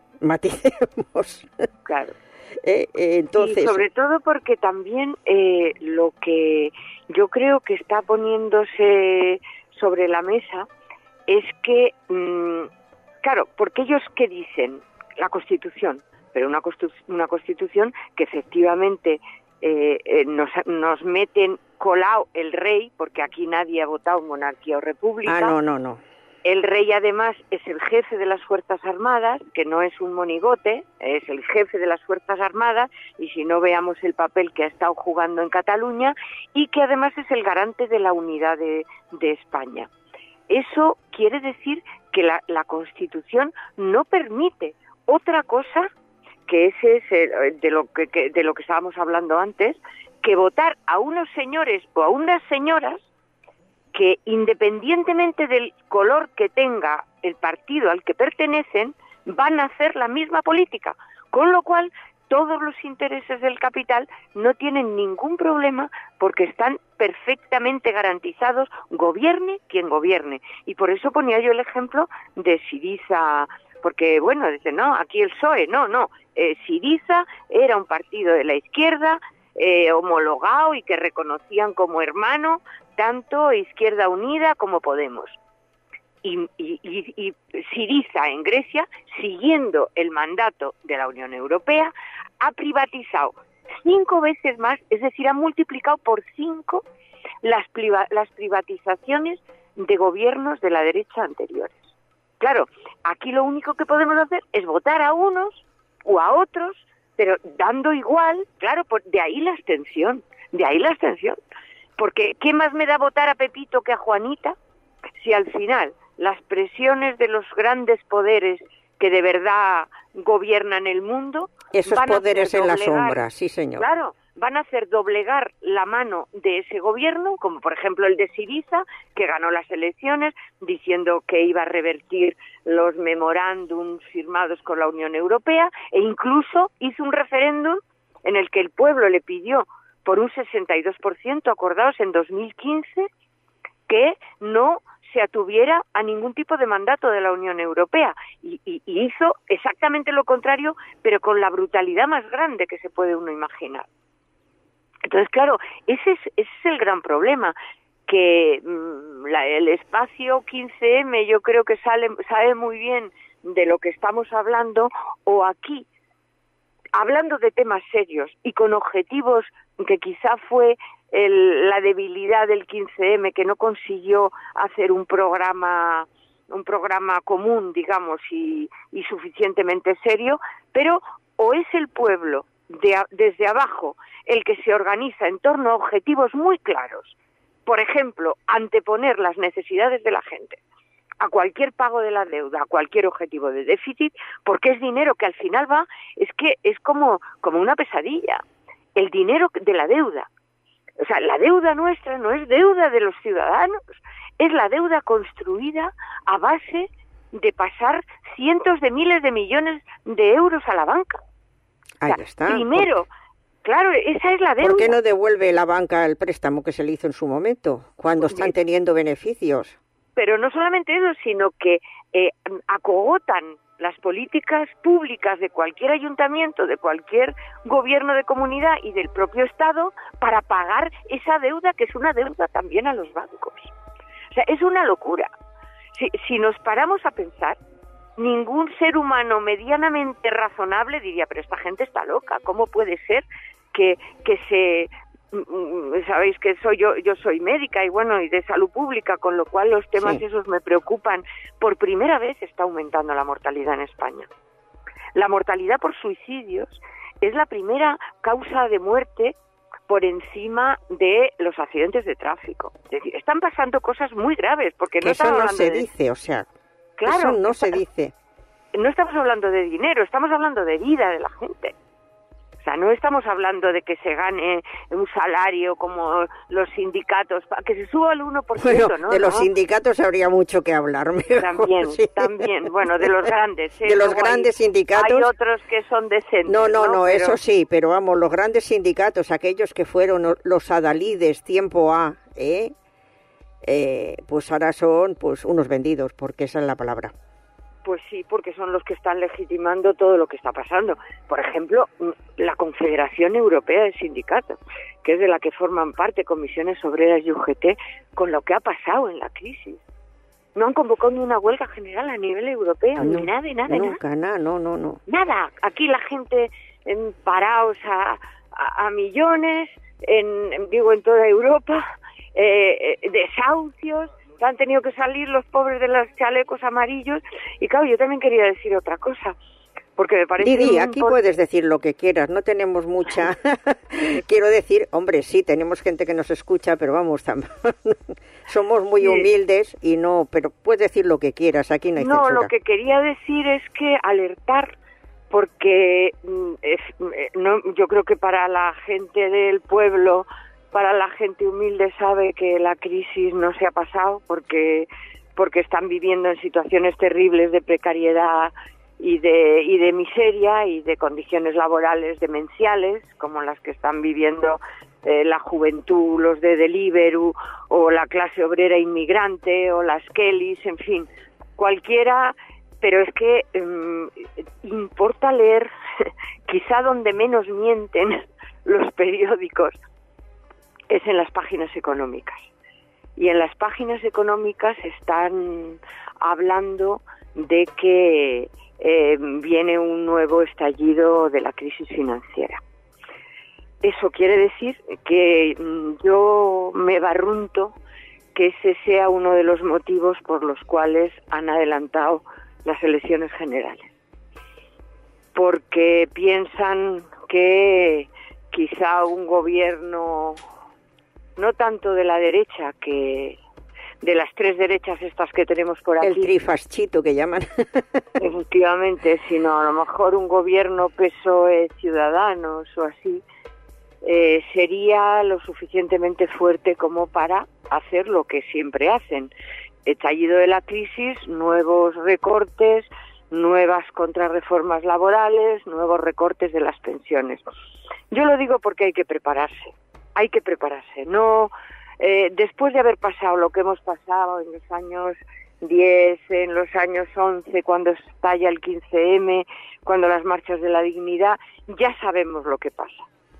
maticemos. Claro. Eh, eh, entonces... Y sobre todo porque también eh, lo que yo creo que está poniéndose sobre la mesa es que, mmm, claro, porque ellos ¿qué dicen? La Constitución, pero una, constitu- una Constitución que efectivamente eh, eh, nos, nos meten colado el rey, porque aquí nadie ha votado monarquía o república. Ah, no, no, no. El rey además es el jefe de las Fuerzas Armadas, que no es un monigote, es el jefe de las Fuerzas Armadas, y si no veamos el papel que ha estado jugando en Cataluña, y que además es el garante de la unidad de, de España. Eso quiere decir que la, la Constitución no permite otra cosa, que ese es el, de, lo que, que, de lo que estábamos hablando antes, que votar a unos señores o a unas señoras que independientemente del color que tenga el partido al que pertenecen, van a hacer la misma política. Con lo cual, todos los intereses del capital no tienen ningún problema porque están perfectamente garantizados, gobierne quien gobierne. Y por eso ponía yo el ejemplo de Syriza, porque, bueno, dice, no, aquí el P S O E, no, no, eh, Syriza era un partido de la izquierda, eh, homologado y que reconocían como hermano tanto Izquierda Unida como Podemos. Y, y, y, y Syriza en Grecia, siguiendo el mandato de la Unión Europea, ha privatizado cinco veces más, es decir, ha multiplicado por cinco las, priva las privatizaciones de gobiernos de la derecha anteriores. Claro, aquí lo único que podemos hacer es votar a unos o a otros, pero dando igual, claro, por, de ahí la abstención, de ahí la abstención. Porque ¿qué más me da votar a Pepito que a Juanita si al final las presiones de los grandes poderes que de verdad gobiernan el mundo, esos poderes en la sombra, sí señor, claro, van a hacer doblegar la mano de ese gobierno, como por ejemplo el de Syriza, que ganó las elecciones diciendo que iba a revertir los memorándums firmados con la Unión Europea, e incluso hizo un referéndum en el que el pueblo le pidió por un sesenta y dos por ciento, acordados en dos mil quince, que no se atuviera a ningún tipo de mandato de la Unión Europea, y, y, y hizo exactamente lo contrario, pero con la brutalidad más grande que se puede uno imaginar. Entonces, claro, ese es, ese es el gran problema, que mmm, la, el espacio quince eme yo creo que sale, sabe muy bien de lo que estamos hablando, o aquí, hablando de temas serios y con objetivos que quizá fue el, la debilidad del quince eme, que no consiguió hacer un programa un programa común, digamos, y, y suficientemente serio, pero o es el pueblo de, desde abajo el que se organiza en torno a objetivos muy claros, por ejemplo, anteponer las necesidades de la gente a cualquier pago de la deuda, a cualquier objetivo de déficit, porque es dinero que al final va, es que es como, como una pesadilla, el dinero de la deuda. O sea, la deuda nuestra no es deuda de los ciudadanos, es la deuda construida a base de pasar cientos de miles de millones de euros a la banca. Ahí o sea, está. Primero, por... claro, esa es la deuda. ¿Por qué no devuelve la banca el préstamo que se le hizo en su momento, cuando están teniendo beneficios? Pero no solamente eso, sino que eh, acogotan las políticas públicas de cualquier ayuntamiento, de cualquier gobierno de comunidad y del propio Estado para pagar esa deuda, que es una deuda también a los bancos. O sea, es una locura. Si, si nos paramos a pensar, ningún ser humano medianamente razonable diría, pero esta gente está loca, ¿cómo puede ser que, que se... Sabéis que soy yo, yo soy médica y bueno, y de salud pública, con lo cual los temas sí. esos me preocupan. Por primera vez está aumentando la mortalidad en España. La mortalidad por suicidios es la primera causa de muerte por encima de los accidentes de tráfico. Es decir, están pasando cosas muy graves, porque no eso no se de... dice, o sea, claro, eso no se dice. No estamos hablando de dinero, estamos hablando de vida de la gente. O sea, no estamos hablando de que se gane un salario como los sindicatos, que se suba al uno por ciento, bueno, ¿no? de los ¿no? sindicatos habría mucho que hablar. Mejor, también, sí. también, bueno, de los grandes. ¿eh? De los Luego grandes hay, sindicatos. Hay otros que son decentes. No, no, no, no pero... eso sí, pero vamos, los grandes sindicatos, aquellos que fueron los adalides tiempo A, ¿eh? Eh, pues ahora son pues unos vendidos, porque esa es la palabra. Pues sí, porque son los que están legitimando todo lo que está pasando. Por ejemplo, la Confederación Europea de Sindicatos, que es de la que forman parte Comisiones Obreras y U G T, con lo que ha pasado en la crisis. No han convocado ni una huelga general a nivel europeo, no, ni nada, nada, nunca, nada. nada, no, no, no. Nada. Aquí la gente en paraos a, a, a millones, en, en, digo, en toda Europa, eh, desahucios, han tenido que salir los pobres de los chalecos amarillos. Y claro, yo también quería decir otra cosa, porque me parece... Didi, aquí por... puedes decir lo que quieras, no tenemos mucha... Quiero decir, hombre, sí, tenemos gente que nos escucha, pero vamos, somos muy sí. humildes y no... Pero puedes decir lo que quieras, aquí no hay No, censura. Lo que quería decir es que alertar, porque es, no, yo creo que para la gente del pueblo... Para la gente humilde sabe que la crisis no se ha pasado porque porque están viviendo en situaciones terribles de precariedad y de y de miseria y de condiciones laborales demenciales como las que están viviendo eh, la juventud, los de Deliveroo o la clase obrera inmigrante o las Kellys, en fin, cualquiera. Pero es que um, importa leer, quizá donde menos mienten los periódicos, es en las páginas económicas. Y en las páginas económicas están hablando de que eh, viene un nuevo estallido de la crisis financiera. Eso quiere decir que yo me barrunto que ese sea uno de los motivos por los cuales han adelantado las elecciones generales, porque piensan que quizá un gobierno no tanto de la derecha, que de las tres derechas estas que tenemos por aquí, el trifascito que llaman, efectivamente, sino a lo mejor un gobierno P S O E Ciudadanos o así, eh, sería lo suficientemente fuerte como para hacer lo que siempre hacen: estallido de la crisis, nuevos recortes, nuevas contrarreformas laborales, nuevos recortes de las pensiones. Yo lo digo porque hay que prepararse, hay que prepararse. No, eh, después de haber pasado lo que hemos pasado en los años diez, en los años once, cuando estalla el quince eme, cuando las marchas de la dignidad, ya sabemos lo que pasa.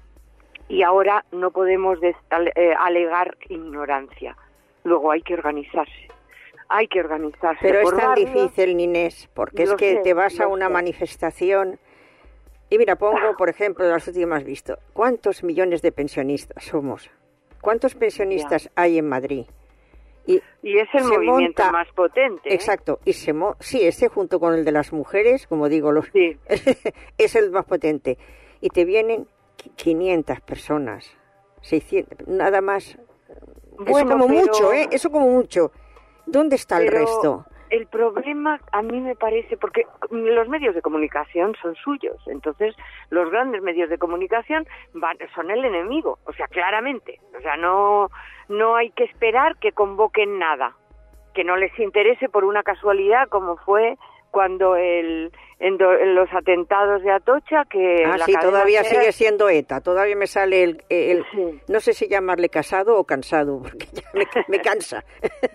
Y ahora no podemos des- eh, alegar ignorancia. Luego hay que organizarse. Hay que organizarse. Pero por es tan barrios. difícil, Inés, porque es Lo que sé, te vas a lo una sé. manifestación y mira, pongo, por ejemplo, las últimas visto. ¿Cuántos millones de pensionistas somos? ¿Cuántos pensionistas Ya. hay en Madrid? Y, Y es el se movimiento monta- más potente. ¿eh? Exacto, y se mo- sí, ese junto con el de las mujeres, como digo, los Sí. es el más potente. Y te vienen qui- quinientas personas, seiscientas, nada más. Bueno, Eso como pero- mucho, ¿eh? Eso como mucho. ¿Dónde está el Pero resto? el problema a mí me parece, porque los medios de comunicación son suyos, entonces los grandes medios de comunicación van, son el enemigo, o sea, claramente, o sea, no, no hay que esperar que convoquen nada, que no les interese por una casualidad como fue cuando el, en, do- en los atentados de Atocha, que Ah, la sí, cadena todavía SER- sigue siendo ETA, todavía me sale el, el- Sí. no sé si llamarle casado o cansado, porque ya me, me cansa.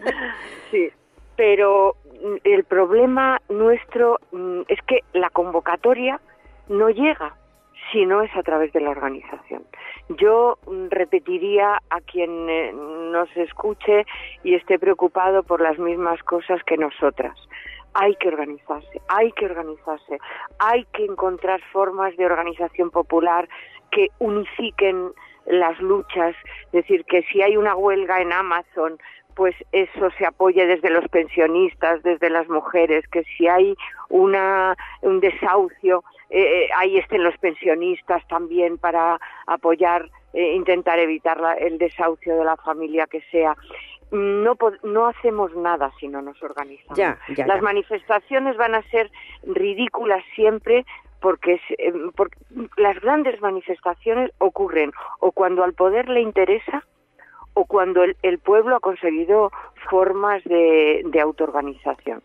Sí, pero mm, el problema nuestro mm, es que la convocatoria no llega si no es a través de la organización. Yo mm, repetiría a quien eh, nos escuche y esté preocupado por las mismas cosas que nosotras. Hay que organizarse, hay que organizarse, hay que encontrar formas de organización popular que unifiquen las luchas, es decir, que si hay una huelga en Amazon, pues eso se apoye desde los pensionistas, desde las mujeres, que si hay una un desahucio, eh, ahí estén los pensionistas también para apoyar, eh, intentar evitar la, el desahucio de la familia que sea. No, no hacemos nada si no nos organizamos. Ya, ya, Las ya. manifestaciones van a ser ridículas siempre porque, es, eh, porque las grandes manifestaciones ocurren o cuando al poder le interesa o cuando el, el pueblo ha conseguido formas de, de autoorganización.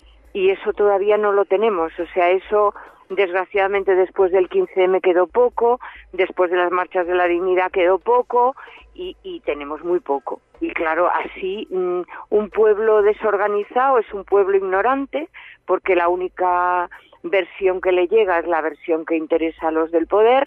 Y eso todavía no lo tenemos, o sea, eso desgraciadamente después del quince eme quedó poco, después de las marchas de la dignidad quedó poco y, y tenemos muy poco. Y claro, así mmm, un pueblo desorganizado es un pueblo ignorante porque la única versión que le llega es la versión que interesa a los del poder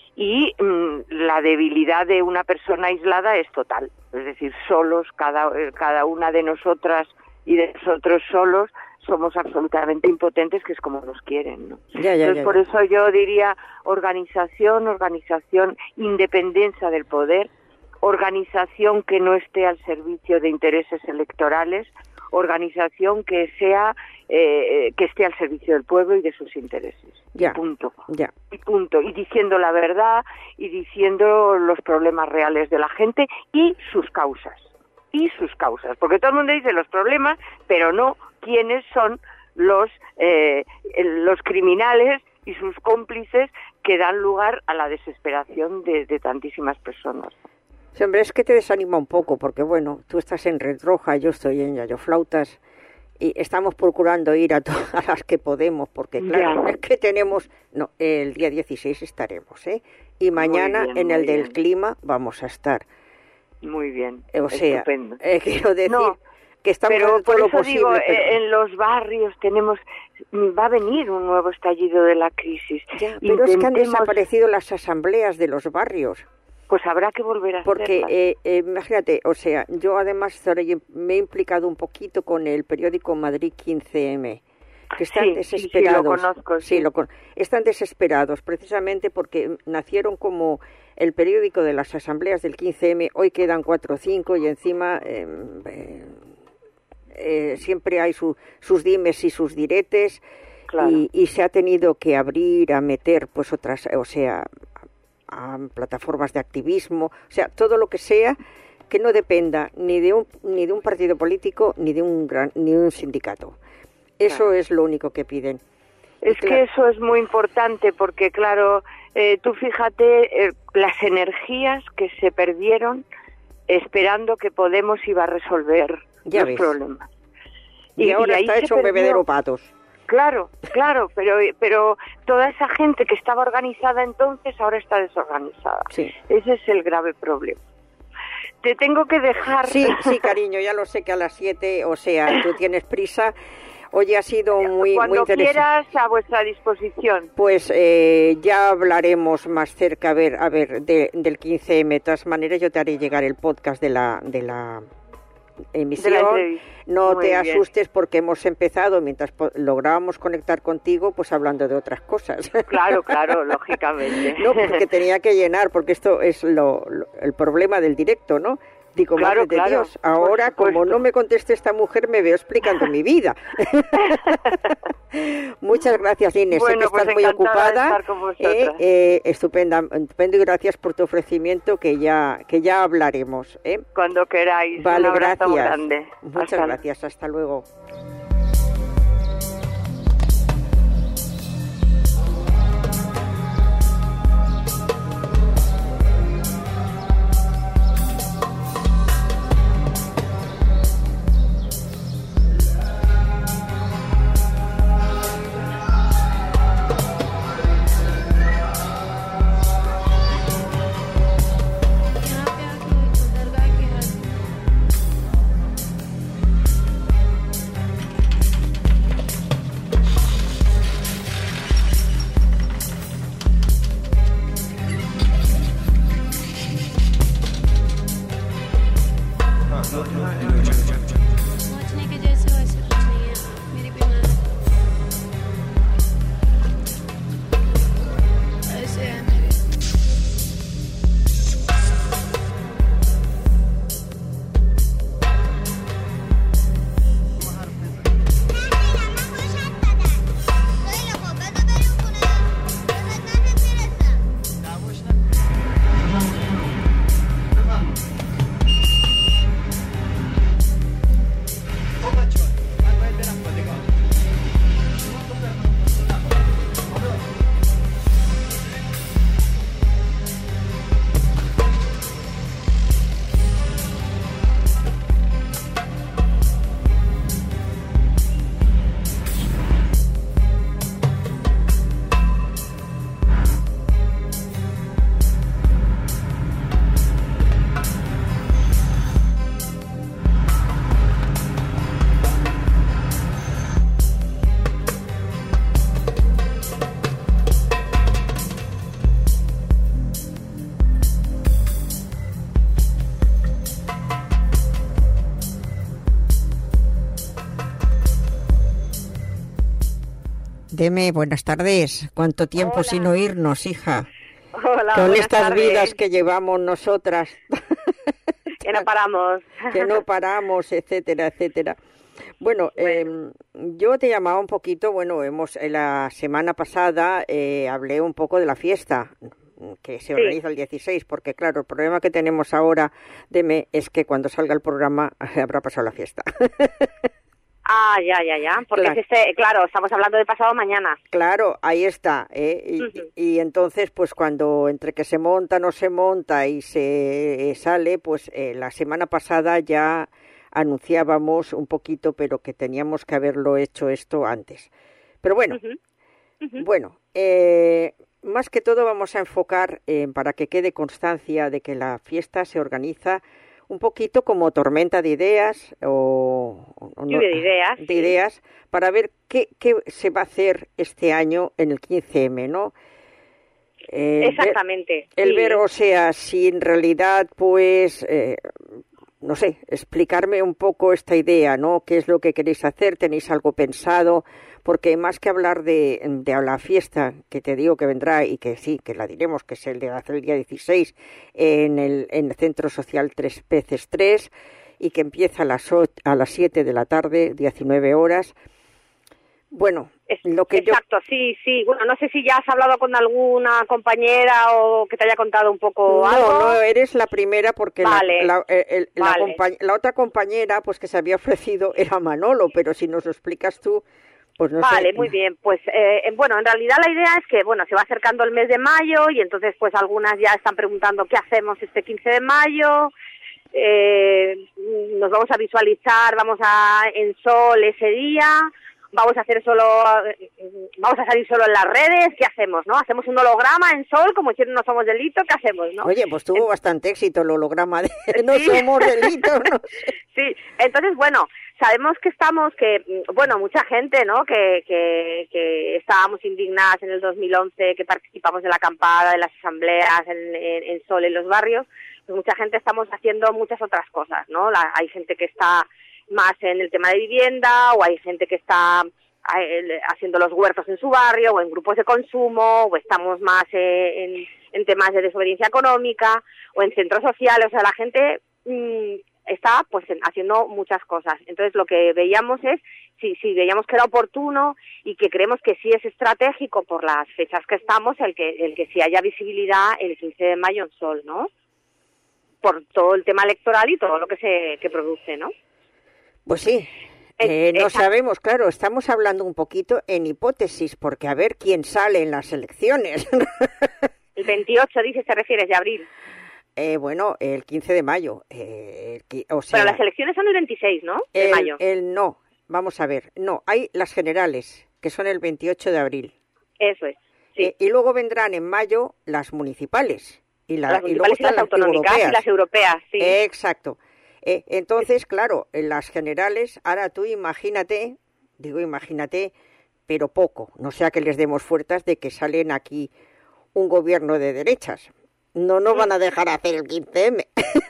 y mmm, la debilidad de una persona aislada es total, es decir, solos, cada, cada una de nosotras y de nosotros solos somos absolutamente impotentes, que es como nos quieren, ¿no? Ya, ya, Entonces, ya, por ya. eso yo diría organización, organización, independencia del poder, organización que no esté al servicio de intereses electorales, organización que sea eh, que esté al servicio del pueblo y de sus intereses. Ya, y punto. Ya. Y punto. Y diciendo la verdad y diciendo los problemas reales de la gente y sus causas. Y sus causas. Porque todo el mundo dice los problemas, pero no quiénes son los, eh, los criminales y sus cómplices que dan lugar a la desesperación de, de tantísimas personas. Sí, hombre, es que te desanima un poco, porque bueno, tú estás en Red Roja, yo estoy en Yayoflautas, y estamos procurando ir a todas las que podemos, porque claro, ya. es que tenemos, no, el día dieciséis estaremos, ¿eh? Y mañana bien, en el bien. del clima vamos a estar. Muy bien, o sea, estupendo. Eh, quiero decir no, que estamos pero haciendo todo por lo eso posible. Digo, pero... en los barrios tenemos, va a venir un nuevo estallido de la crisis. Ya, pero Intentemos... es que han desaparecido las asambleas de los barrios. Pues habrá que volver a Porque, hacerlas. eh, eh, imagínate, o sea, yo además me he implicado un poquito con el periódico Madrid quince eme, que están sí, desesperados. Sí, lo conozco. Sí, sí lo con... están desesperados, precisamente porque nacieron como el periódico de las asambleas del quince eme, hoy quedan cuatro o cinco y encima eh, eh, eh, siempre hay su, sus dimes y sus diretes, claro. y, y se ha tenido que abrir a meter pues otras, o sea... a plataformas de activismo, o sea, todo lo que sea que no dependa ni de un ni de un partido político ni de un gran ni de un sindicato. Eso claro. es lo único que piden. Es claro. que eso es muy importante porque, claro, eh, tú fíjate eh, las energías que se perdieron esperando que Podemos iba a resolver ya los ves. problemas. Y, y ahora y está hecho un bebedero patos. Claro, claro, pero pero toda esa gente que estaba organizada entonces ahora está desorganizada. Sí. Ese es el grave problema. Te tengo que dejar. Sí, sí, cariño, ya lo sé que a las siete, o sea, tú tienes prisa. Oye, ha sido muy, Cuando muy interesante. quieras, a vuestra disposición. Pues eh, ya hablaremos más cerca, a ver, a ver, de, del quince eme. De todas maneras, yo te haré llegar el podcast de la... De la emisión, no Muy te bien. asustes porque hemos empezado mientras lográbamos conectar contigo, pues hablando de otras cosas. Claro, claro, lógicamente. No, porque tenía que llenar, porque esto es lo, lo el problema del directo, ¿no? Digo, claro, madre de claro, Dios, ahora como no me conteste esta mujer me veo explicando mi vida. Muchas gracias, Inés, bueno, sé que pues estás muy ocupada. Eh, eh, estupenda, estupendo y gracias por tu ofrecimiento que ya que ya hablaremos. ¿eh? Cuando queráis. Vale, un abrazo gracias. grande. Muchas hasta gracias, hasta luego. Deme, buenas tardes. ¿Cuánto tiempo Hola. sin oírnos, hija? Hola, Con buenas estas tardes. vidas que llevamos nosotras. Que no paramos. Que no paramos, etcétera, etcétera. Bueno, bueno. Eh, yo te llamaba un poquito, bueno, hemos eh, la semana pasada eh, hablé un poco de la fiesta que se organiza sí. el dieciséis, porque claro, el problema que tenemos ahora, Deme, es que cuando salga el programa habrá pasado la fiesta. Ah, ya, ya, ya, porque claro. Es este, claro, estamos hablando de pasado mañana. Claro, ahí está, ¿eh? y, uh-huh. y entonces, pues cuando entre que se monta, no se monta y se sale, pues eh, la semana pasada ya anunciábamos un poquito, pero que teníamos que haberlo hecho esto antes. Pero bueno, Uh-huh. Uh-huh. bueno, eh, más que todo vamos a enfocar eh, para que quede constancia de que la fiesta se organiza un poquito como tormenta de ideas o, o no, Lluvia de ideas, de sí. ideas para ver qué, qué se va a hacer este año en el quince eme, ¿no? Eh, Exactamente. El sí. ver, o sea, si en realidad, pues, eh, no sé, explicarme un poco esta idea, ¿no? ¿Qué es lo que queréis hacer? ¿Tenéis algo pensado? Porque más que hablar de, de la fiesta, que te digo que vendrá y que sí, que la diremos, que es el de el día dieciséis en el, en el Centro Social Tres Peces tres y que empieza a las, a las siete de la tarde, diecinueve horas. Bueno, Es, lo que exacto, yo... sí, sí. Bueno, no sé si ya has hablado con alguna compañera o que te haya contado un poco No, algo. no eres la primera porque Vale, la, la, el, la, vale. compañ- la otra compañera pues que se había ofrecido era Manolo, pero si nos lo explicas tú, pues no Vale, sé. muy bien. Pues eh, bueno, en realidad la idea es que bueno, se va acercando el mes de mayo y entonces pues algunas ya están preguntando qué hacemos este quince de mayo. Eh, nos vamos a visualizar, vamos a en sol ese día. Vamos a hacer solo, vamos a salir solo en las redes, ¿qué hacemos, no? Hacemos un holograma en sol, como si no somos delito, ¿qué hacemos, no? Oye, pues tuvo en... bastante éxito el holograma de no sí. somos delito, no sé. Sí, entonces, bueno, sabemos que estamos, que, bueno, mucha gente, ¿no?, que, que, que estábamos indignadas en el dos mil once, que participamos de la acampada, de las asambleas en, en, en sol en los barrios, pues mucha gente estamos haciendo muchas otras cosas, ¿no? La, hay gente que está más en el tema de vivienda, o hay gente que está eh, haciendo los huertos en su barrio, o en grupos de consumo, o estamos más eh, en, en temas de desobediencia económica, o en centros sociales. O sea, la gente mmm, está pues en, haciendo muchas cosas. Entonces lo que veíamos es, si, si veíamos que era oportuno y que creemos que sí es estratégico por las fechas que estamos, el que, el que sí haya visibilidad el quince de mayo en sol, ¿no? Por todo el tema electoral y todo lo que se que produce, ¿no? Pues sí, eh, no sabemos, claro, estamos hablando un poquito en hipótesis, porque a ver quién sale en las elecciones. El veintiocho, dices, te refieres, de abril. Eh, bueno, el quince de mayo. Eh, o sea, pero las elecciones son el veintiséis, ¿no? De el, mayo. El no, vamos a ver, no, hay las generales, que son el veintiocho de abril. Eso es, sí. Eh, y luego vendrán en mayo las municipales. Y, la, las y luego municipales y las, las autonómicas europeas. y las europeas, sí. Eh, exacto. Eh, entonces, claro, en las generales, ahora tú imagínate, digo imagínate, pero poco, no sea que les demos fuerzas de que salen aquí un gobierno de derechas. No nos van a dejar hacer el quince eme.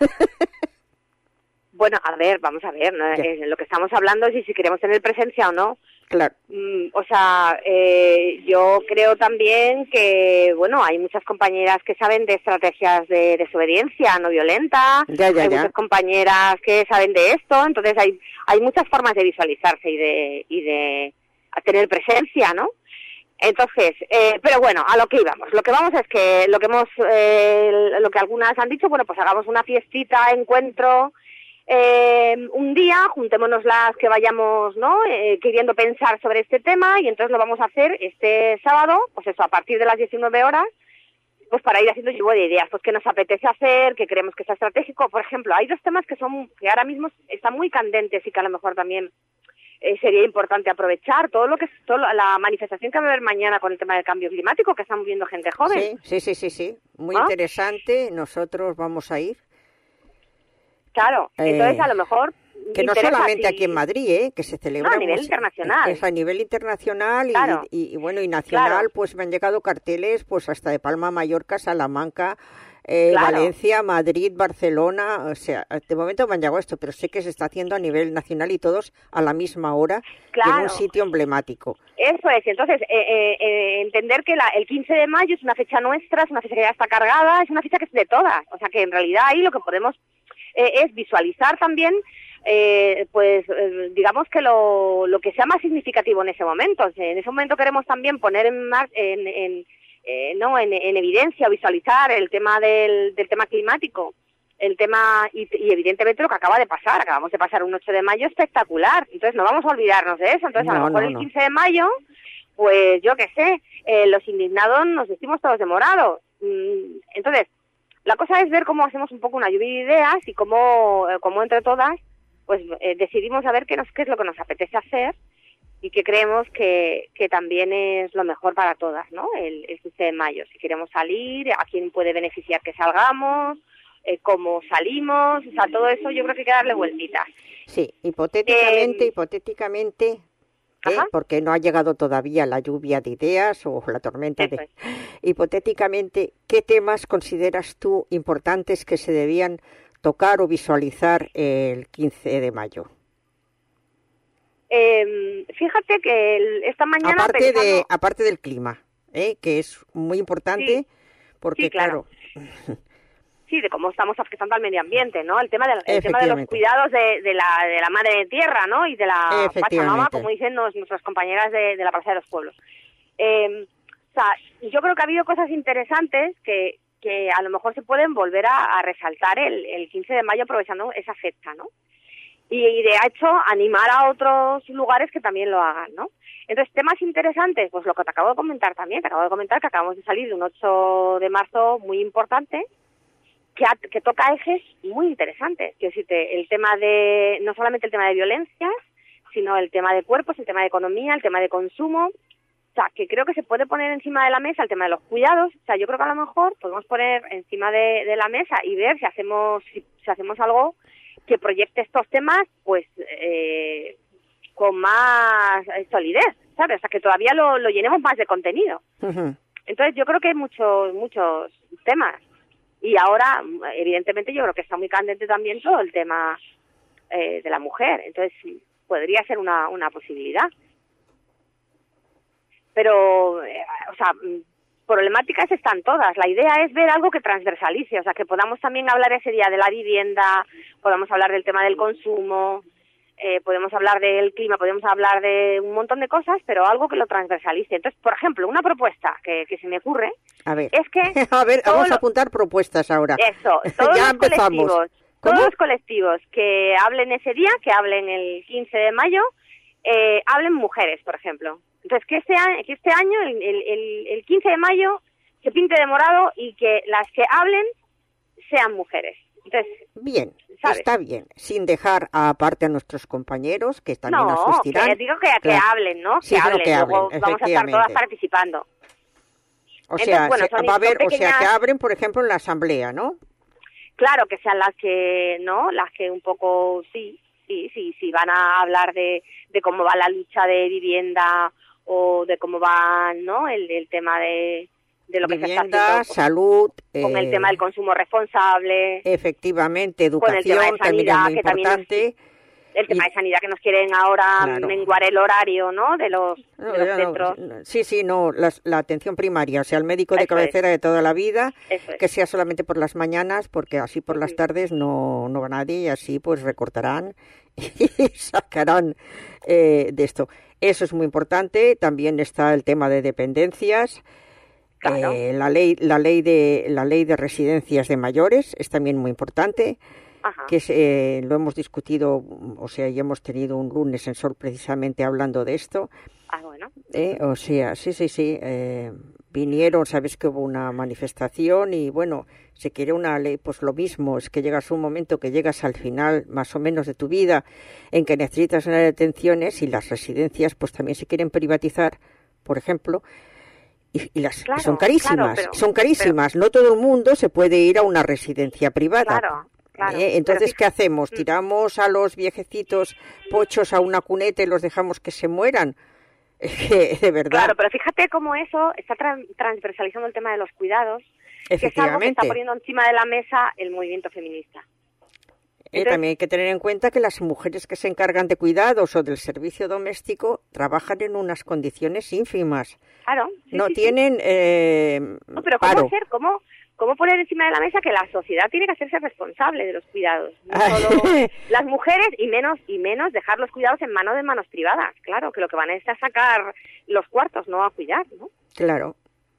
Bueno, a ver, vamos a ver, ¿no? Eh, lo que estamos hablando es si, si queremos tener presencia o no. Claro. Mm, o sea, eh, yo creo también que, bueno, hay muchas compañeras que saben de estrategias de desobediencia no violenta, ya, ya, hay ya. muchas compañeras que saben de esto, entonces hay hay muchas formas de visualizarse y de y de tener presencia, ¿no? Entonces, eh, pero bueno, a lo que íbamos. Lo que vamos es que lo que hemos, eh, lo que algunas han dicho, bueno, pues hagamos una fiestita, encuentro. Eh, un día, juntémonos las que vayamos, ¿no? Eh, queriendo pensar sobre este tema, y entonces lo vamos a hacer este sábado, pues eso, a partir de las diecinueve horas, pues para ir haciendo lluvia de ideas, pues qué nos apetece hacer, qué creemos que está estratégico. Por ejemplo, hay dos temas que son, que ahora mismo están muy candentes y que a lo mejor también eh, sería importante aprovechar. Todo lo que es, todo, la manifestación que va a haber mañana con el tema del cambio climático, que están viendo gente joven. Sí, sí, sí, sí, sí. Muy ¿Ah? interesante, nosotros vamos a ir. Claro, entonces eh, a lo mejor que no solamente si... aquí en Madrid, ¿eh? Que se celebra no, a nivel internacional. Es a nivel internacional y, claro. y, y bueno y nacional, claro. Pues me han llegado carteles pues hasta de Palma, Mallorca, Salamanca, eh, claro. Valencia, Madrid, Barcelona. O sea, de momento me han llegado esto, pero sé que se está haciendo a nivel nacional y todos a la misma hora, claro. en un sitio emblemático. Eso es, entonces eh, eh, eh, entender que la, el quince de mayo es una fecha nuestra, es una fecha que ya está cargada, es una fecha que es de todas, o sea que en realidad ahí lo que podemos eh, es visualizar también, eh, pues eh, digamos que lo, lo que sea más significativo en ese momento. O sea, en ese momento queremos también poner en, en, en, eh, no, en, en evidencia, visualizar el tema del, del tema climático, el tema y, y evidentemente lo que acaba de pasar, acabamos de pasar un ocho de mayo espectacular, entonces no vamos a olvidarnos de eso. Entonces no, a lo mejor no, el quince no. de mayo, pues yo qué sé, eh, los indignados nos vestimos todos de morado. Entonces, la cosa es ver cómo hacemos un poco una lluvia de ideas y cómo, cómo entre todas pues eh, decidimos a ver qué, nos, qué es lo que nos apetece hacer y que creemos que, que también es lo mejor para todas, ¿no? El, el quince de mayo, si queremos salir, a quién puede beneficiar que salgamos, eh, cómo salimos, o sea, todo eso yo creo que hay que darle vueltitas. Sí, hipotéticamente, eh, hipotéticamente, ¿eh? Porque no ha llegado todavía la lluvia de ideas o la tormenta eso de... Es. Hipotéticamente, ¿qué temas consideras tú importantes que se debían tocar o visualizar el quince de mayo? Eh, fíjate que el, esta mañana... Aparte, pensando... de, aparte del clima, ¿eh? Que es muy importante, sí, porque sí, claro... claro Sí, de cómo estamos afectando al medio ambiente, ¿no? El tema de, el tema de los cuidados de, de, la, de la madre tierra, ¿no? Y de la Pachamama, como dicen nos, nuestras compañeras de, de la Plaza de los Pueblos. Eh, o sea, yo creo que ha habido cosas interesantes que, que a lo mejor se pueden volver a, a resaltar el, el quince de mayo aprovechando esa fecha, ¿no? Y, y de hecho animar a otros lugares que también lo hagan, ¿no? Entonces, temas interesantes, pues lo que te acabo de comentar también, te acabo de comentar que acabamos de salir de un ocho de marzo muy importante, Que, ha, que toca ejes muy interesantes. Quiero decirte, el tema de, no solamente el tema de violencias, sino el tema de cuerpos, el tema de economía, el tema de consumo. O sea, que creo que se puede poner encima de la mesa el tema de los cuidados. O sea, yo creo que a lo mejor podemos poner encima de, de la mesa y ver si hacemos si, si hacemos algo que proyecte estos temas, pues, eh, con más solidez, ¿sabes? O sea, que todavía lo, lo llenemos más de contenido. Uh-huh. Entonces, yo creo que hay muchos, muchos temas. Y ahora, evidentemente, yo creo que está muy candente también todo el tema eh, de la mujer. Entonces, podría ser una, una posibilidad. Pero, eh, o sea, problemáticas están todas. La idea es ver algo que transversalice, o sea, que podamos también hablar ese día de la vivienda, podamos hablar del tema del consumo, eh, podemos hablar del clima, podemos hablar de un montón de cosas, pero algo que lo transversalice. Entonces, por ejemplo, una propuesta que, que se me ocurre a ver. es que... a ver, vamos lo... a apuntar propuestas ahora. Eso, todos ya los empezamos. colectivos, todos los colectivos que hablen ese día, que hablen el quince de mayo, eh, hablen mujeres, por ejemplo. Entonces, que este, que este año, el, el, el quince de mayo, se pinte de morado y que las que hablen sean mujeres. Entonces, bien, ¿sabes? Está bien, sin dejar aparte a nuestros compañeros que también no, asistirán. No, digo que, que claro. hablen, ¿no? Sí, que hablen, que hablen, luego vamos a estar todas participando. O sea, Entonces, bueno, se, son, va a haber, pequeñas... o sea, que abren, por ejemplo, en la asamblea, ¿no? Claro, que sean las que, ¿no? Las que un poco, sí, sí, sí, sí, van a hablar de, de cómo va la lucha de vivienda o de cómo va, ¿no? El, el tema de... de lo que vivienda, se está haciendo salud, con eh, el tema del consumo responsable, efectivamente, educación, con el tema de sanidad, también es muy que importante. También nos, el tema y, de sanidad que nos quieren ahora claro. menguar el horario, ¿no? De los, no, de los no, centros. No, sí, sí, no, la, la atención primaria, o sea, el médico de Eso cabecera es. de toda la vida, Eso es. que sea solamente por las mañanas, porque así por uh-huh. las tardes no, no va nadie y así pues recortarán y sacarán eh, de esto. Eso es muy importante. También está el tema de dependencias. Claro. Eh, la ley, la ley de la ley de residencias de mayores es también muy importante. Ajá. Que eh, lo hemos discutido, o sea, y hemos tenido un lunes en Sol precisamente hablando de esto. Ah, bueno. Eh, o sea, sí, sí, sí. Eh, vinieron, sabes que hubo una manifestación y bueno, se quiere una ley, pues lo mismo, es que llegas a un momento que llegas al final más o menos de tu vida en que necesitas una de atenciones y las residencias pues también se quieren privatizar, por ejemplo. Y, y las claro, son carísimas, claro, pero, son carísimas. Pero, no todo el mundo se puede ir a una residencia privada. Claro. Claro, ¿Eh? Entonces, pero, ¿qué hacemos? ¿Tiramos a los viejecitos pochos a una cuneta y los dejamos que se mueran? De verdad. Claro, pero fíjate cómo eso está tra- transversalizando el tema de los cuidados, que es algo que está poniendo encima de la mesa el movimiento feminista. Entonces, eh, también hay que tener en cuenta que las mujeres que se encargan de cuidados o del servicio doméstico trabajan en unas condiciones ínfimas. Claro. Sí, no sí, tienen sí. Eh, no, pero paro. ¿cómo hacer? ¿Cómo? ¿Cómo poner encima de la mesa que la sociedad tiene que hacerse responsable de los cuidados? No solo las mujeres y menos y menos dejar los cuidados en manos de manos privadas. Claro, que lo que van es a sacar los cuartos, no a cuidar, ¿no? Claro.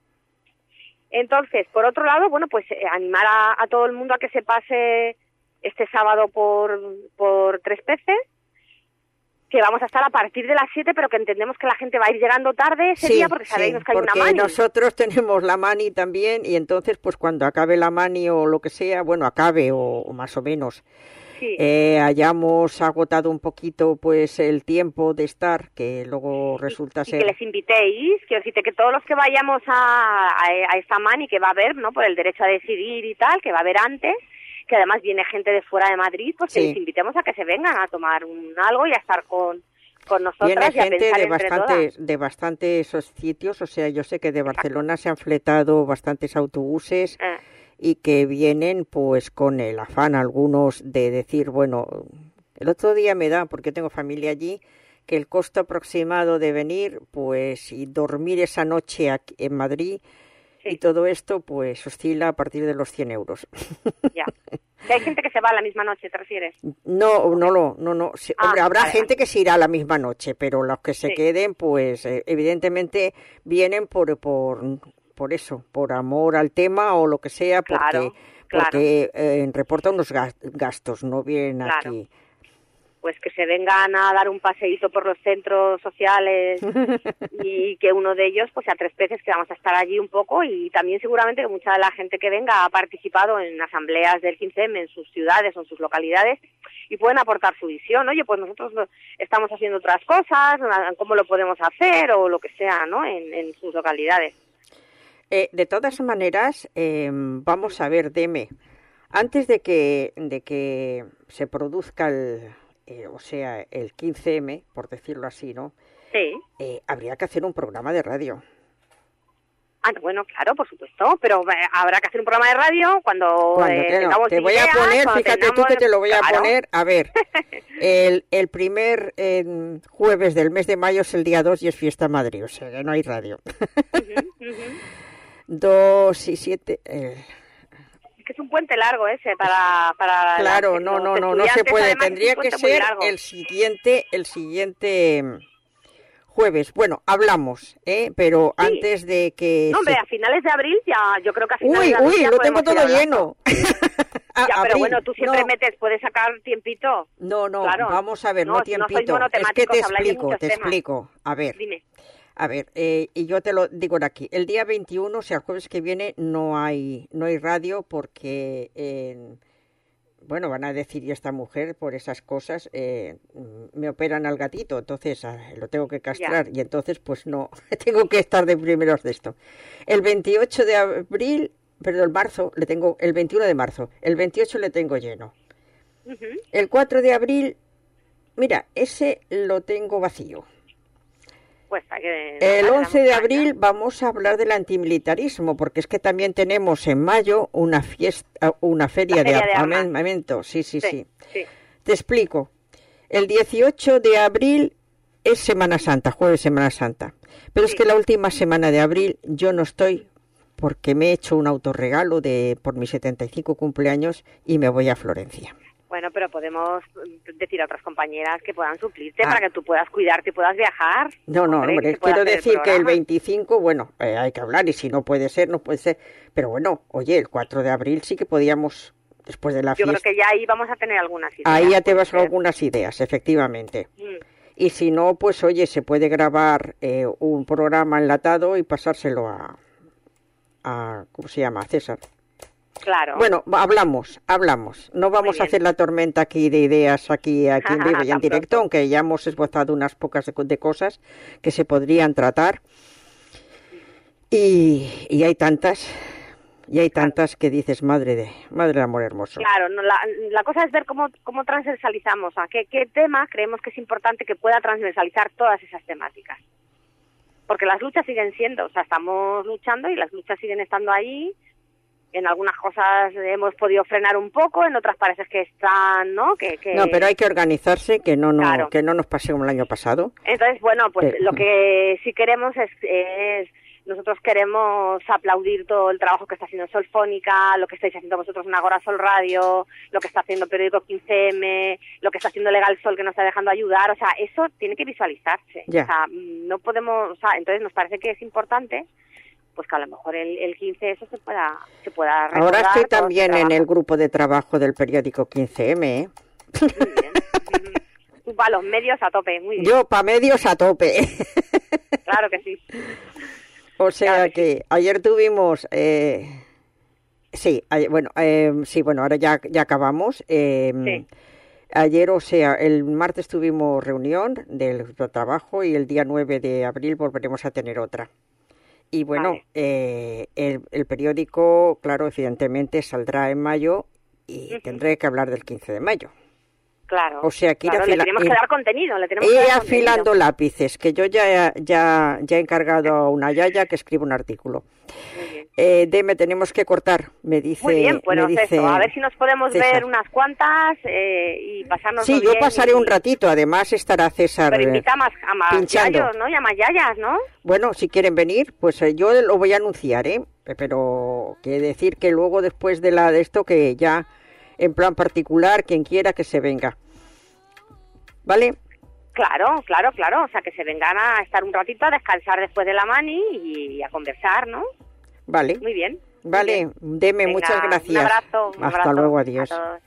Entonces, por otro lado, bueno, pues eh, animar a, a todo el mundo a que se pase este sábado por, por Tres Peces, que vamos a estar a partir de las siete, pero que entendemos que la gente va a ir llegando tarde ese sí, día porque sabéis sí, que hay porque una mani. Nosotros tenemos la mani también y entonces pues cuando acabe la mani o lo que sea, bueno, acabe o, o más o menos, sí. eh, hayamos agotado un poquito pues el tiempo de estar, que luego resulta y, ser... Y que les invitéis, quiero decirte que todos los que vayamos a, a, a esta mani que va a haber, ¿no? Por el derecho a decidir y tal, que va a haber antes, que además viene gente de fuera de Madrid, pues que sí. les invitemos a que se vengan a tomar un algo y a estar con, con nosotras Viene y a gente pensar de entre bastantes, todas. de bastantes esos sitios, o sea, yo sé que de Barcelona se han fletado bastantes autobuses Eh. y que vienen pues con el afán algunos de decir, bueno, el otro día me da, porque tengo familia allí, que el costo aproximado de venir pues y dormir esa noche aquí en Madrid Sí. y todo esto pues oscila a partir de los cien euros. Ya. Que hay gente que se va la misma noche, ¿te refieres? No, no, no, no, no. Sí, Ah, hombre, habrá vale, gente vale. que se irá la misma noche, pero los que se Sí. queden, pues eh, evidentemente vienen por, por, por eso, por amor al tema o lo que sea, porque, Claro, claro. porque eh, reporta unos gas- gastos, no vienen Claro. aquí. Pues que se vengan a dar un paseíto por los centros sociales y que uno de ellos, pues a tres veces que vamos a estar allí un poco y también seguramente que mucha de la gente que venga ha participado en asambleas del quince eme en sus ciudades o en sus localidades y pueden aportar su visión. Oye, pues nosotros estamos haciendo otras cosas, cómo lo podemos hacer o lo que sea, ¿no? En, en sus localidades. Eh, de todas maneras, eh, vamos a ver, Deme, antes de que, de que se produzca el... Eh, o sea, el quince eme, por decirlo así, ¿no? Sí. Eh, habría que hacer un programa de radio. Ah, bueno, claro, por supuesto, pero eh, habrá que hacer un programa de radio cuando, Cuando eh, te, no, tengamos te voy ideas, a poner, cuando fíjate tú tengamos- que te lo voy a Claro. poner, a ver, el, el primer eh, jueves del mes de mayo es el día dos y es fiesta en Madrid, o sea que no hay radio. Ujú, ujú. dos y siete... Eh, Es que es un puente largo ese para... para claro, la- no, los no, no, no se estudiantes, puede, además, es un tendría que puente muy ser largo. el siguiente, el siguiente mm, jueves. Bueno, hablamos, ¿eh? Pero Sí. antes de que... No, hombre, se- a finales de abril ya, yo creo que a finales Uy, de abril uy, ya lo tengo podemos ir todo hablando. lleno. A- Ya, pero abril, bueno, tú siempre no. metes, puedes sacar tiempito. No, no, Claro. vamos a ver, no, No, si no sois tiempito. Es que monotemáticos, te habláis de explico, muchos te temas. explico. A ver, Dime. a ver, eh, y yo te lo digo de aquí. El día veintiuno, o sea, el jueves que viene, no hay, no hay radio porque, eh, bueno, van a decir esta mujer por esas cosas, eh, me operan al gatito, entonces ah, lo tengo que castrar y entonces pues no, tengo que estar de primeros de esto. El veintiocho de abril, perdón, marzo, le tengo, el veintiuno de marzo, el veintiocho le tengo lleno. Ujú. El cuatro de abril, mira, ese lo tengo vacío. Pues hay que... El vale, once de damos abril caña. vamos a hablar del antimilitarismo, porque es que también tenemos en mayo una fiesta, una feria, La feria de de armas. armamento. Sí, sí, sí, Sí, sí. Te explico. El dieciocho de abril es Semana Santa, jueves Semana Santa. Pero es Sí. que la última semana de abril yo no estoy porque me he hecho un autorregalo de por mis setenta y cinco cumpleaños y me voy a Florencia. Bueno, pero podemos decir a otras compañeras que puedan suplirte Ah. para que tú puedas cuidarte y puedas viajar. No, no, hombre, que se pueda quiero hacer el decir que el programa. veinticinco, bueno, eh, hay que hablar y si no puede ser, no puede ser. Pero bueno, oye, el cuatro de abril sí que podíamos, después de la Yo creo fiesta, que ya ahí vamos a tener algunas ideas. ahí ya te puede vas con ser. algunas ideas, efectivamente. Mm. Y si no, pues oye, se puede grabar eh, un programa enlatado y pasárselo a, a, ¿cómo se llama? A César. Claro. Bueno, va- hablamos, hablamos. No vamos a bien. hacer la tormenta aquí de ideas aquí, aquí en vivo y en Tan directo, pronto. aunque ya hemos esbozado unas pocas de, de cosas que se podrían tratar. Y, y hay tantas, y hay tantas que dices, madre de, madre de amor hermoso. Claro, no, la, la cosa es ver cómo, cómo transversalizamos, a qué, qué tema creemos que es importante que pueda transversalizar todas esas temáticas. Porque las luchas siguen siendo, o sea, estamos luchando y las luchas siguen estando ahí. En algunas cosas hemos podido frenar un poco, en otras parece que están, ¿no? Que, que... No, pero hay que organizarse, que no, no, Claro. que no nos pase como el año pasado. Entonces, bueno, pues Eh, lo que sí queremos es, es, nosotros queremos aplaudir todo el trabajo que está haciendo Solfónica, lo que estáis haciendo vosotros en Agora Sol Radio, lo que está haciendo Periódico quince eme, lo que está haciendo Legal Sol, que nos está dejando ayudar, o sea, eso tiene que visualizarse. Ya. O sea, no podemos, o sea, entonces nos parece que es importante, pues que a lo mejor el, el quince eso se pueda, se pueda Ahora recordar estoy todo también este en el trabajo. grupo de trabajo del periódico quince eme, ¿eh? Muy bien. Tú para los medios a tope, muy bien. Yo pa' medios a tope. Claro que sí. O sea Claro que que ayer tuvimos, eh, sí, ayer- bueno, eh, sí, bueno, ahora ya, ya acabamos. eh, Sí. Ayer, o sea, el martes tuvimos reunión del grupo de trabajo y el día nueve de abril volveremos a tener otra. Y bueno, vale. eh, el, el periódico, claro, evidentemente saldrá en mayo y uh-huh. tendré que hablar del quince de mayo. Claro, o sea, que claro, afila- le tenemos que dar contenido. Le tenemos ir que dar afilando contenido. lápices, que yo ya, ya, ya he encargado a una yaya que escriba un artículo. Muy bien. Eh, de, me tenemos que cortar, me dice. Muy bien, bueno, me dice eso. A ver si nos podemos César. ver unas cuantas eh, y pasarnos Sí, bien. yo pasaré y... un ratito, además estará César. Pero invita a más, a más pinchando. yayos, ¿no? Y a más yayas, ¿no? Bueno, si quieren venir, pues eh, yo lo voy a anunciar, ¿eh? Pero que decir que luego después de la de esto que ya en plan particular quien quiera que se venga. ¿Vale? Claro, claro, claro. O sea, que se vengan a estar un ratito a descansar después de la mani y a conversar, ¿no? Vale. Muy bien. Vale, muy bien. Deme, Venga, muchas gracias. Un abrazo. Un Hasta abrazo luego, adiós. A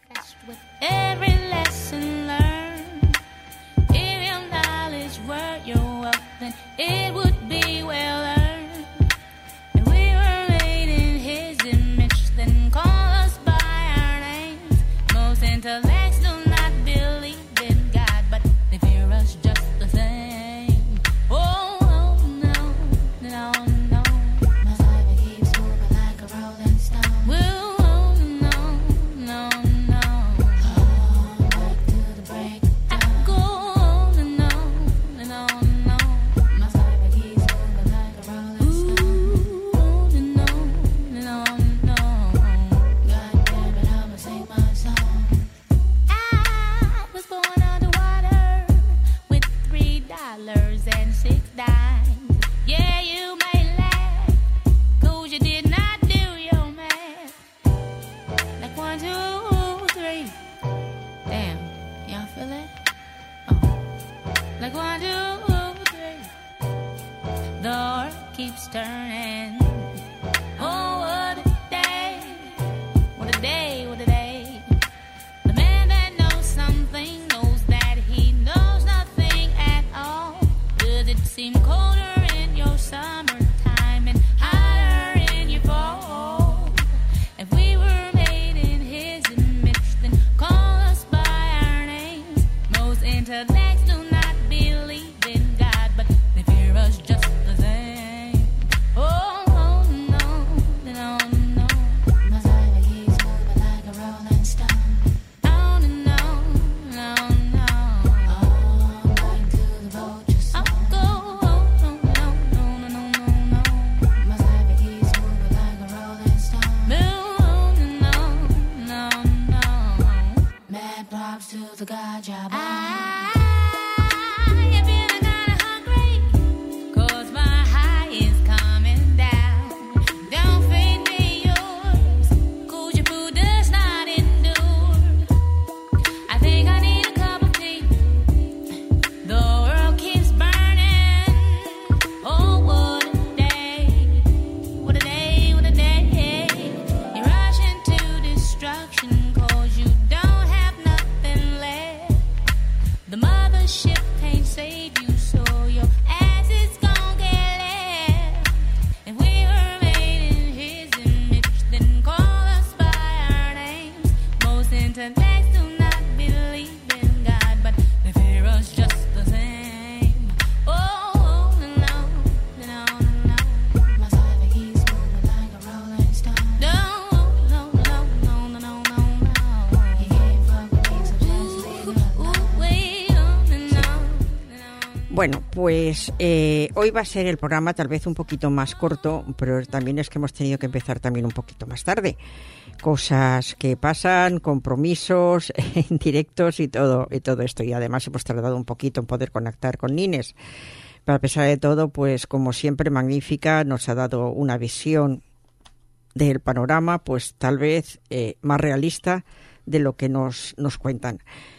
Bueno, pues eh, hoy va a ser el programa tal vez un poquito más corto, pero también es que hemos tenido que empezar también un poquito más tarde. Cosas que pasan, compromisos, directos y todo, y todo esto. Y además hemos tardado un poquito en poder conectar con Nines. Pero a pesar de todo, pues como siempre, magnífica, nos ha dado una visión del panorama, pues tal vez eh, más realista de lo que nos, nos cuentan.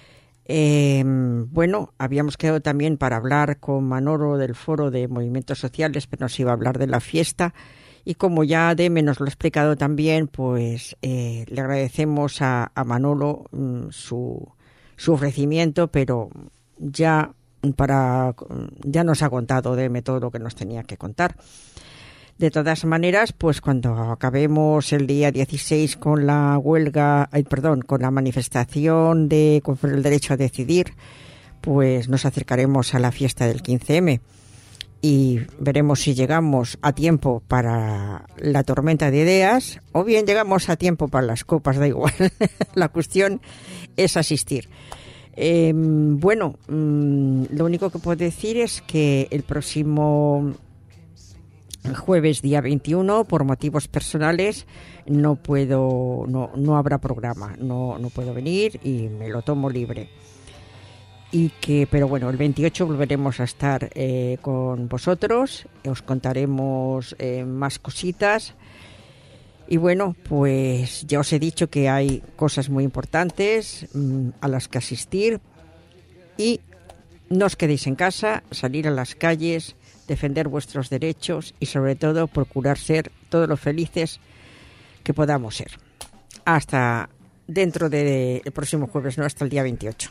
Eh, bueno, habíamos quedado también para hablar con Manolo del Foro de Movimientos Sociales, pero nos iba a hablar de la fiesta. Y como ya Deme nos lo ha explicado también, pues eh, le agradecemos a, a Manolo mm, su, su ofrecimiento, pero ya, para, ya nos ha contado Deme todo lo que nos tenía que contar. De todas maneras, pues cuando acabemos el día dieciséis con la huelga, ay, perdón, con la manifestación de por el derecho a decidir, pues nos acercaremos a la fiesta del quince eme y veremos si llegamos a tiempo para la tormenta de ideas o bien llegamos a tiempo para las copas, da igual. La cuestión es asistir. Eh, bueno, mmm, lo único que puedo decir es que el próximo el jueves día veintiuno, por motivos personales, no puedo, no, no habrá programa, no, no puedo venir y me lo tomo libre. Y que, pero bueno, el veintiocho volveremos a estar eh, con vosotros, os contaremos eh, más cositas. Y bueno, pues ya os he dicho que hay cosas muy importantes mmm, a las que asistir y no os quedéis en casa, salir a las calles, defender vuestros derechos y sobre todo procurar ser todos los felices que podamos ser. Hasta dentro del de próximo jueves, no, hasta el día veintiocho.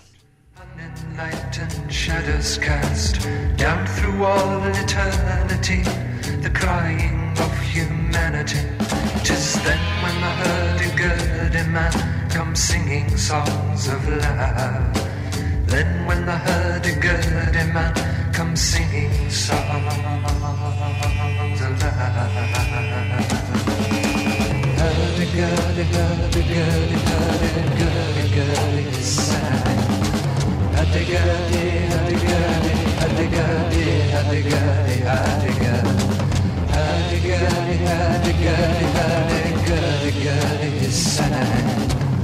Then when the hurdy-gurdy man comes singing songs of love. Hurdy-gurdy, hurdy-gurdy, hurdy-gurdy-gurdy sang. Hurdy-gurdy, hurdy-gurdy, hurdy-gurdy, hurdy-gurdy, hurdy-gurdy. Hurdy-gurdy, hurdy-gurdy, hurdy-gurdy-gurdy sang.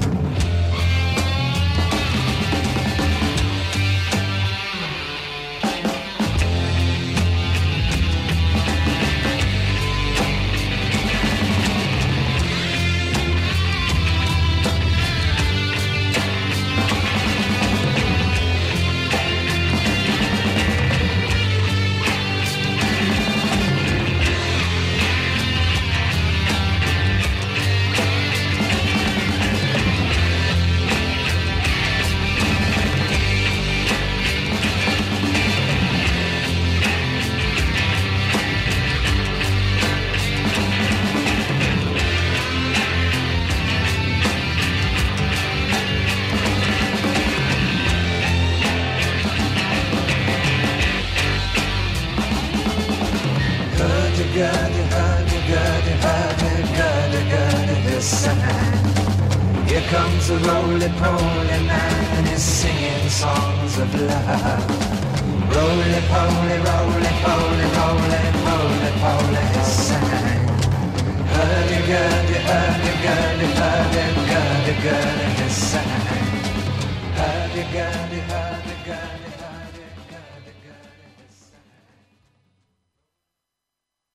Here comes a roly-poly man and he's singing songs of love. Roly-poly, roly-poly, roly-poly, poly, he sang. Hurdy-gurdy, hurdy-gurdy, hurdy-gurdy, gurdy, he sang. Hurdy-gurdy, hurdy-gurdy.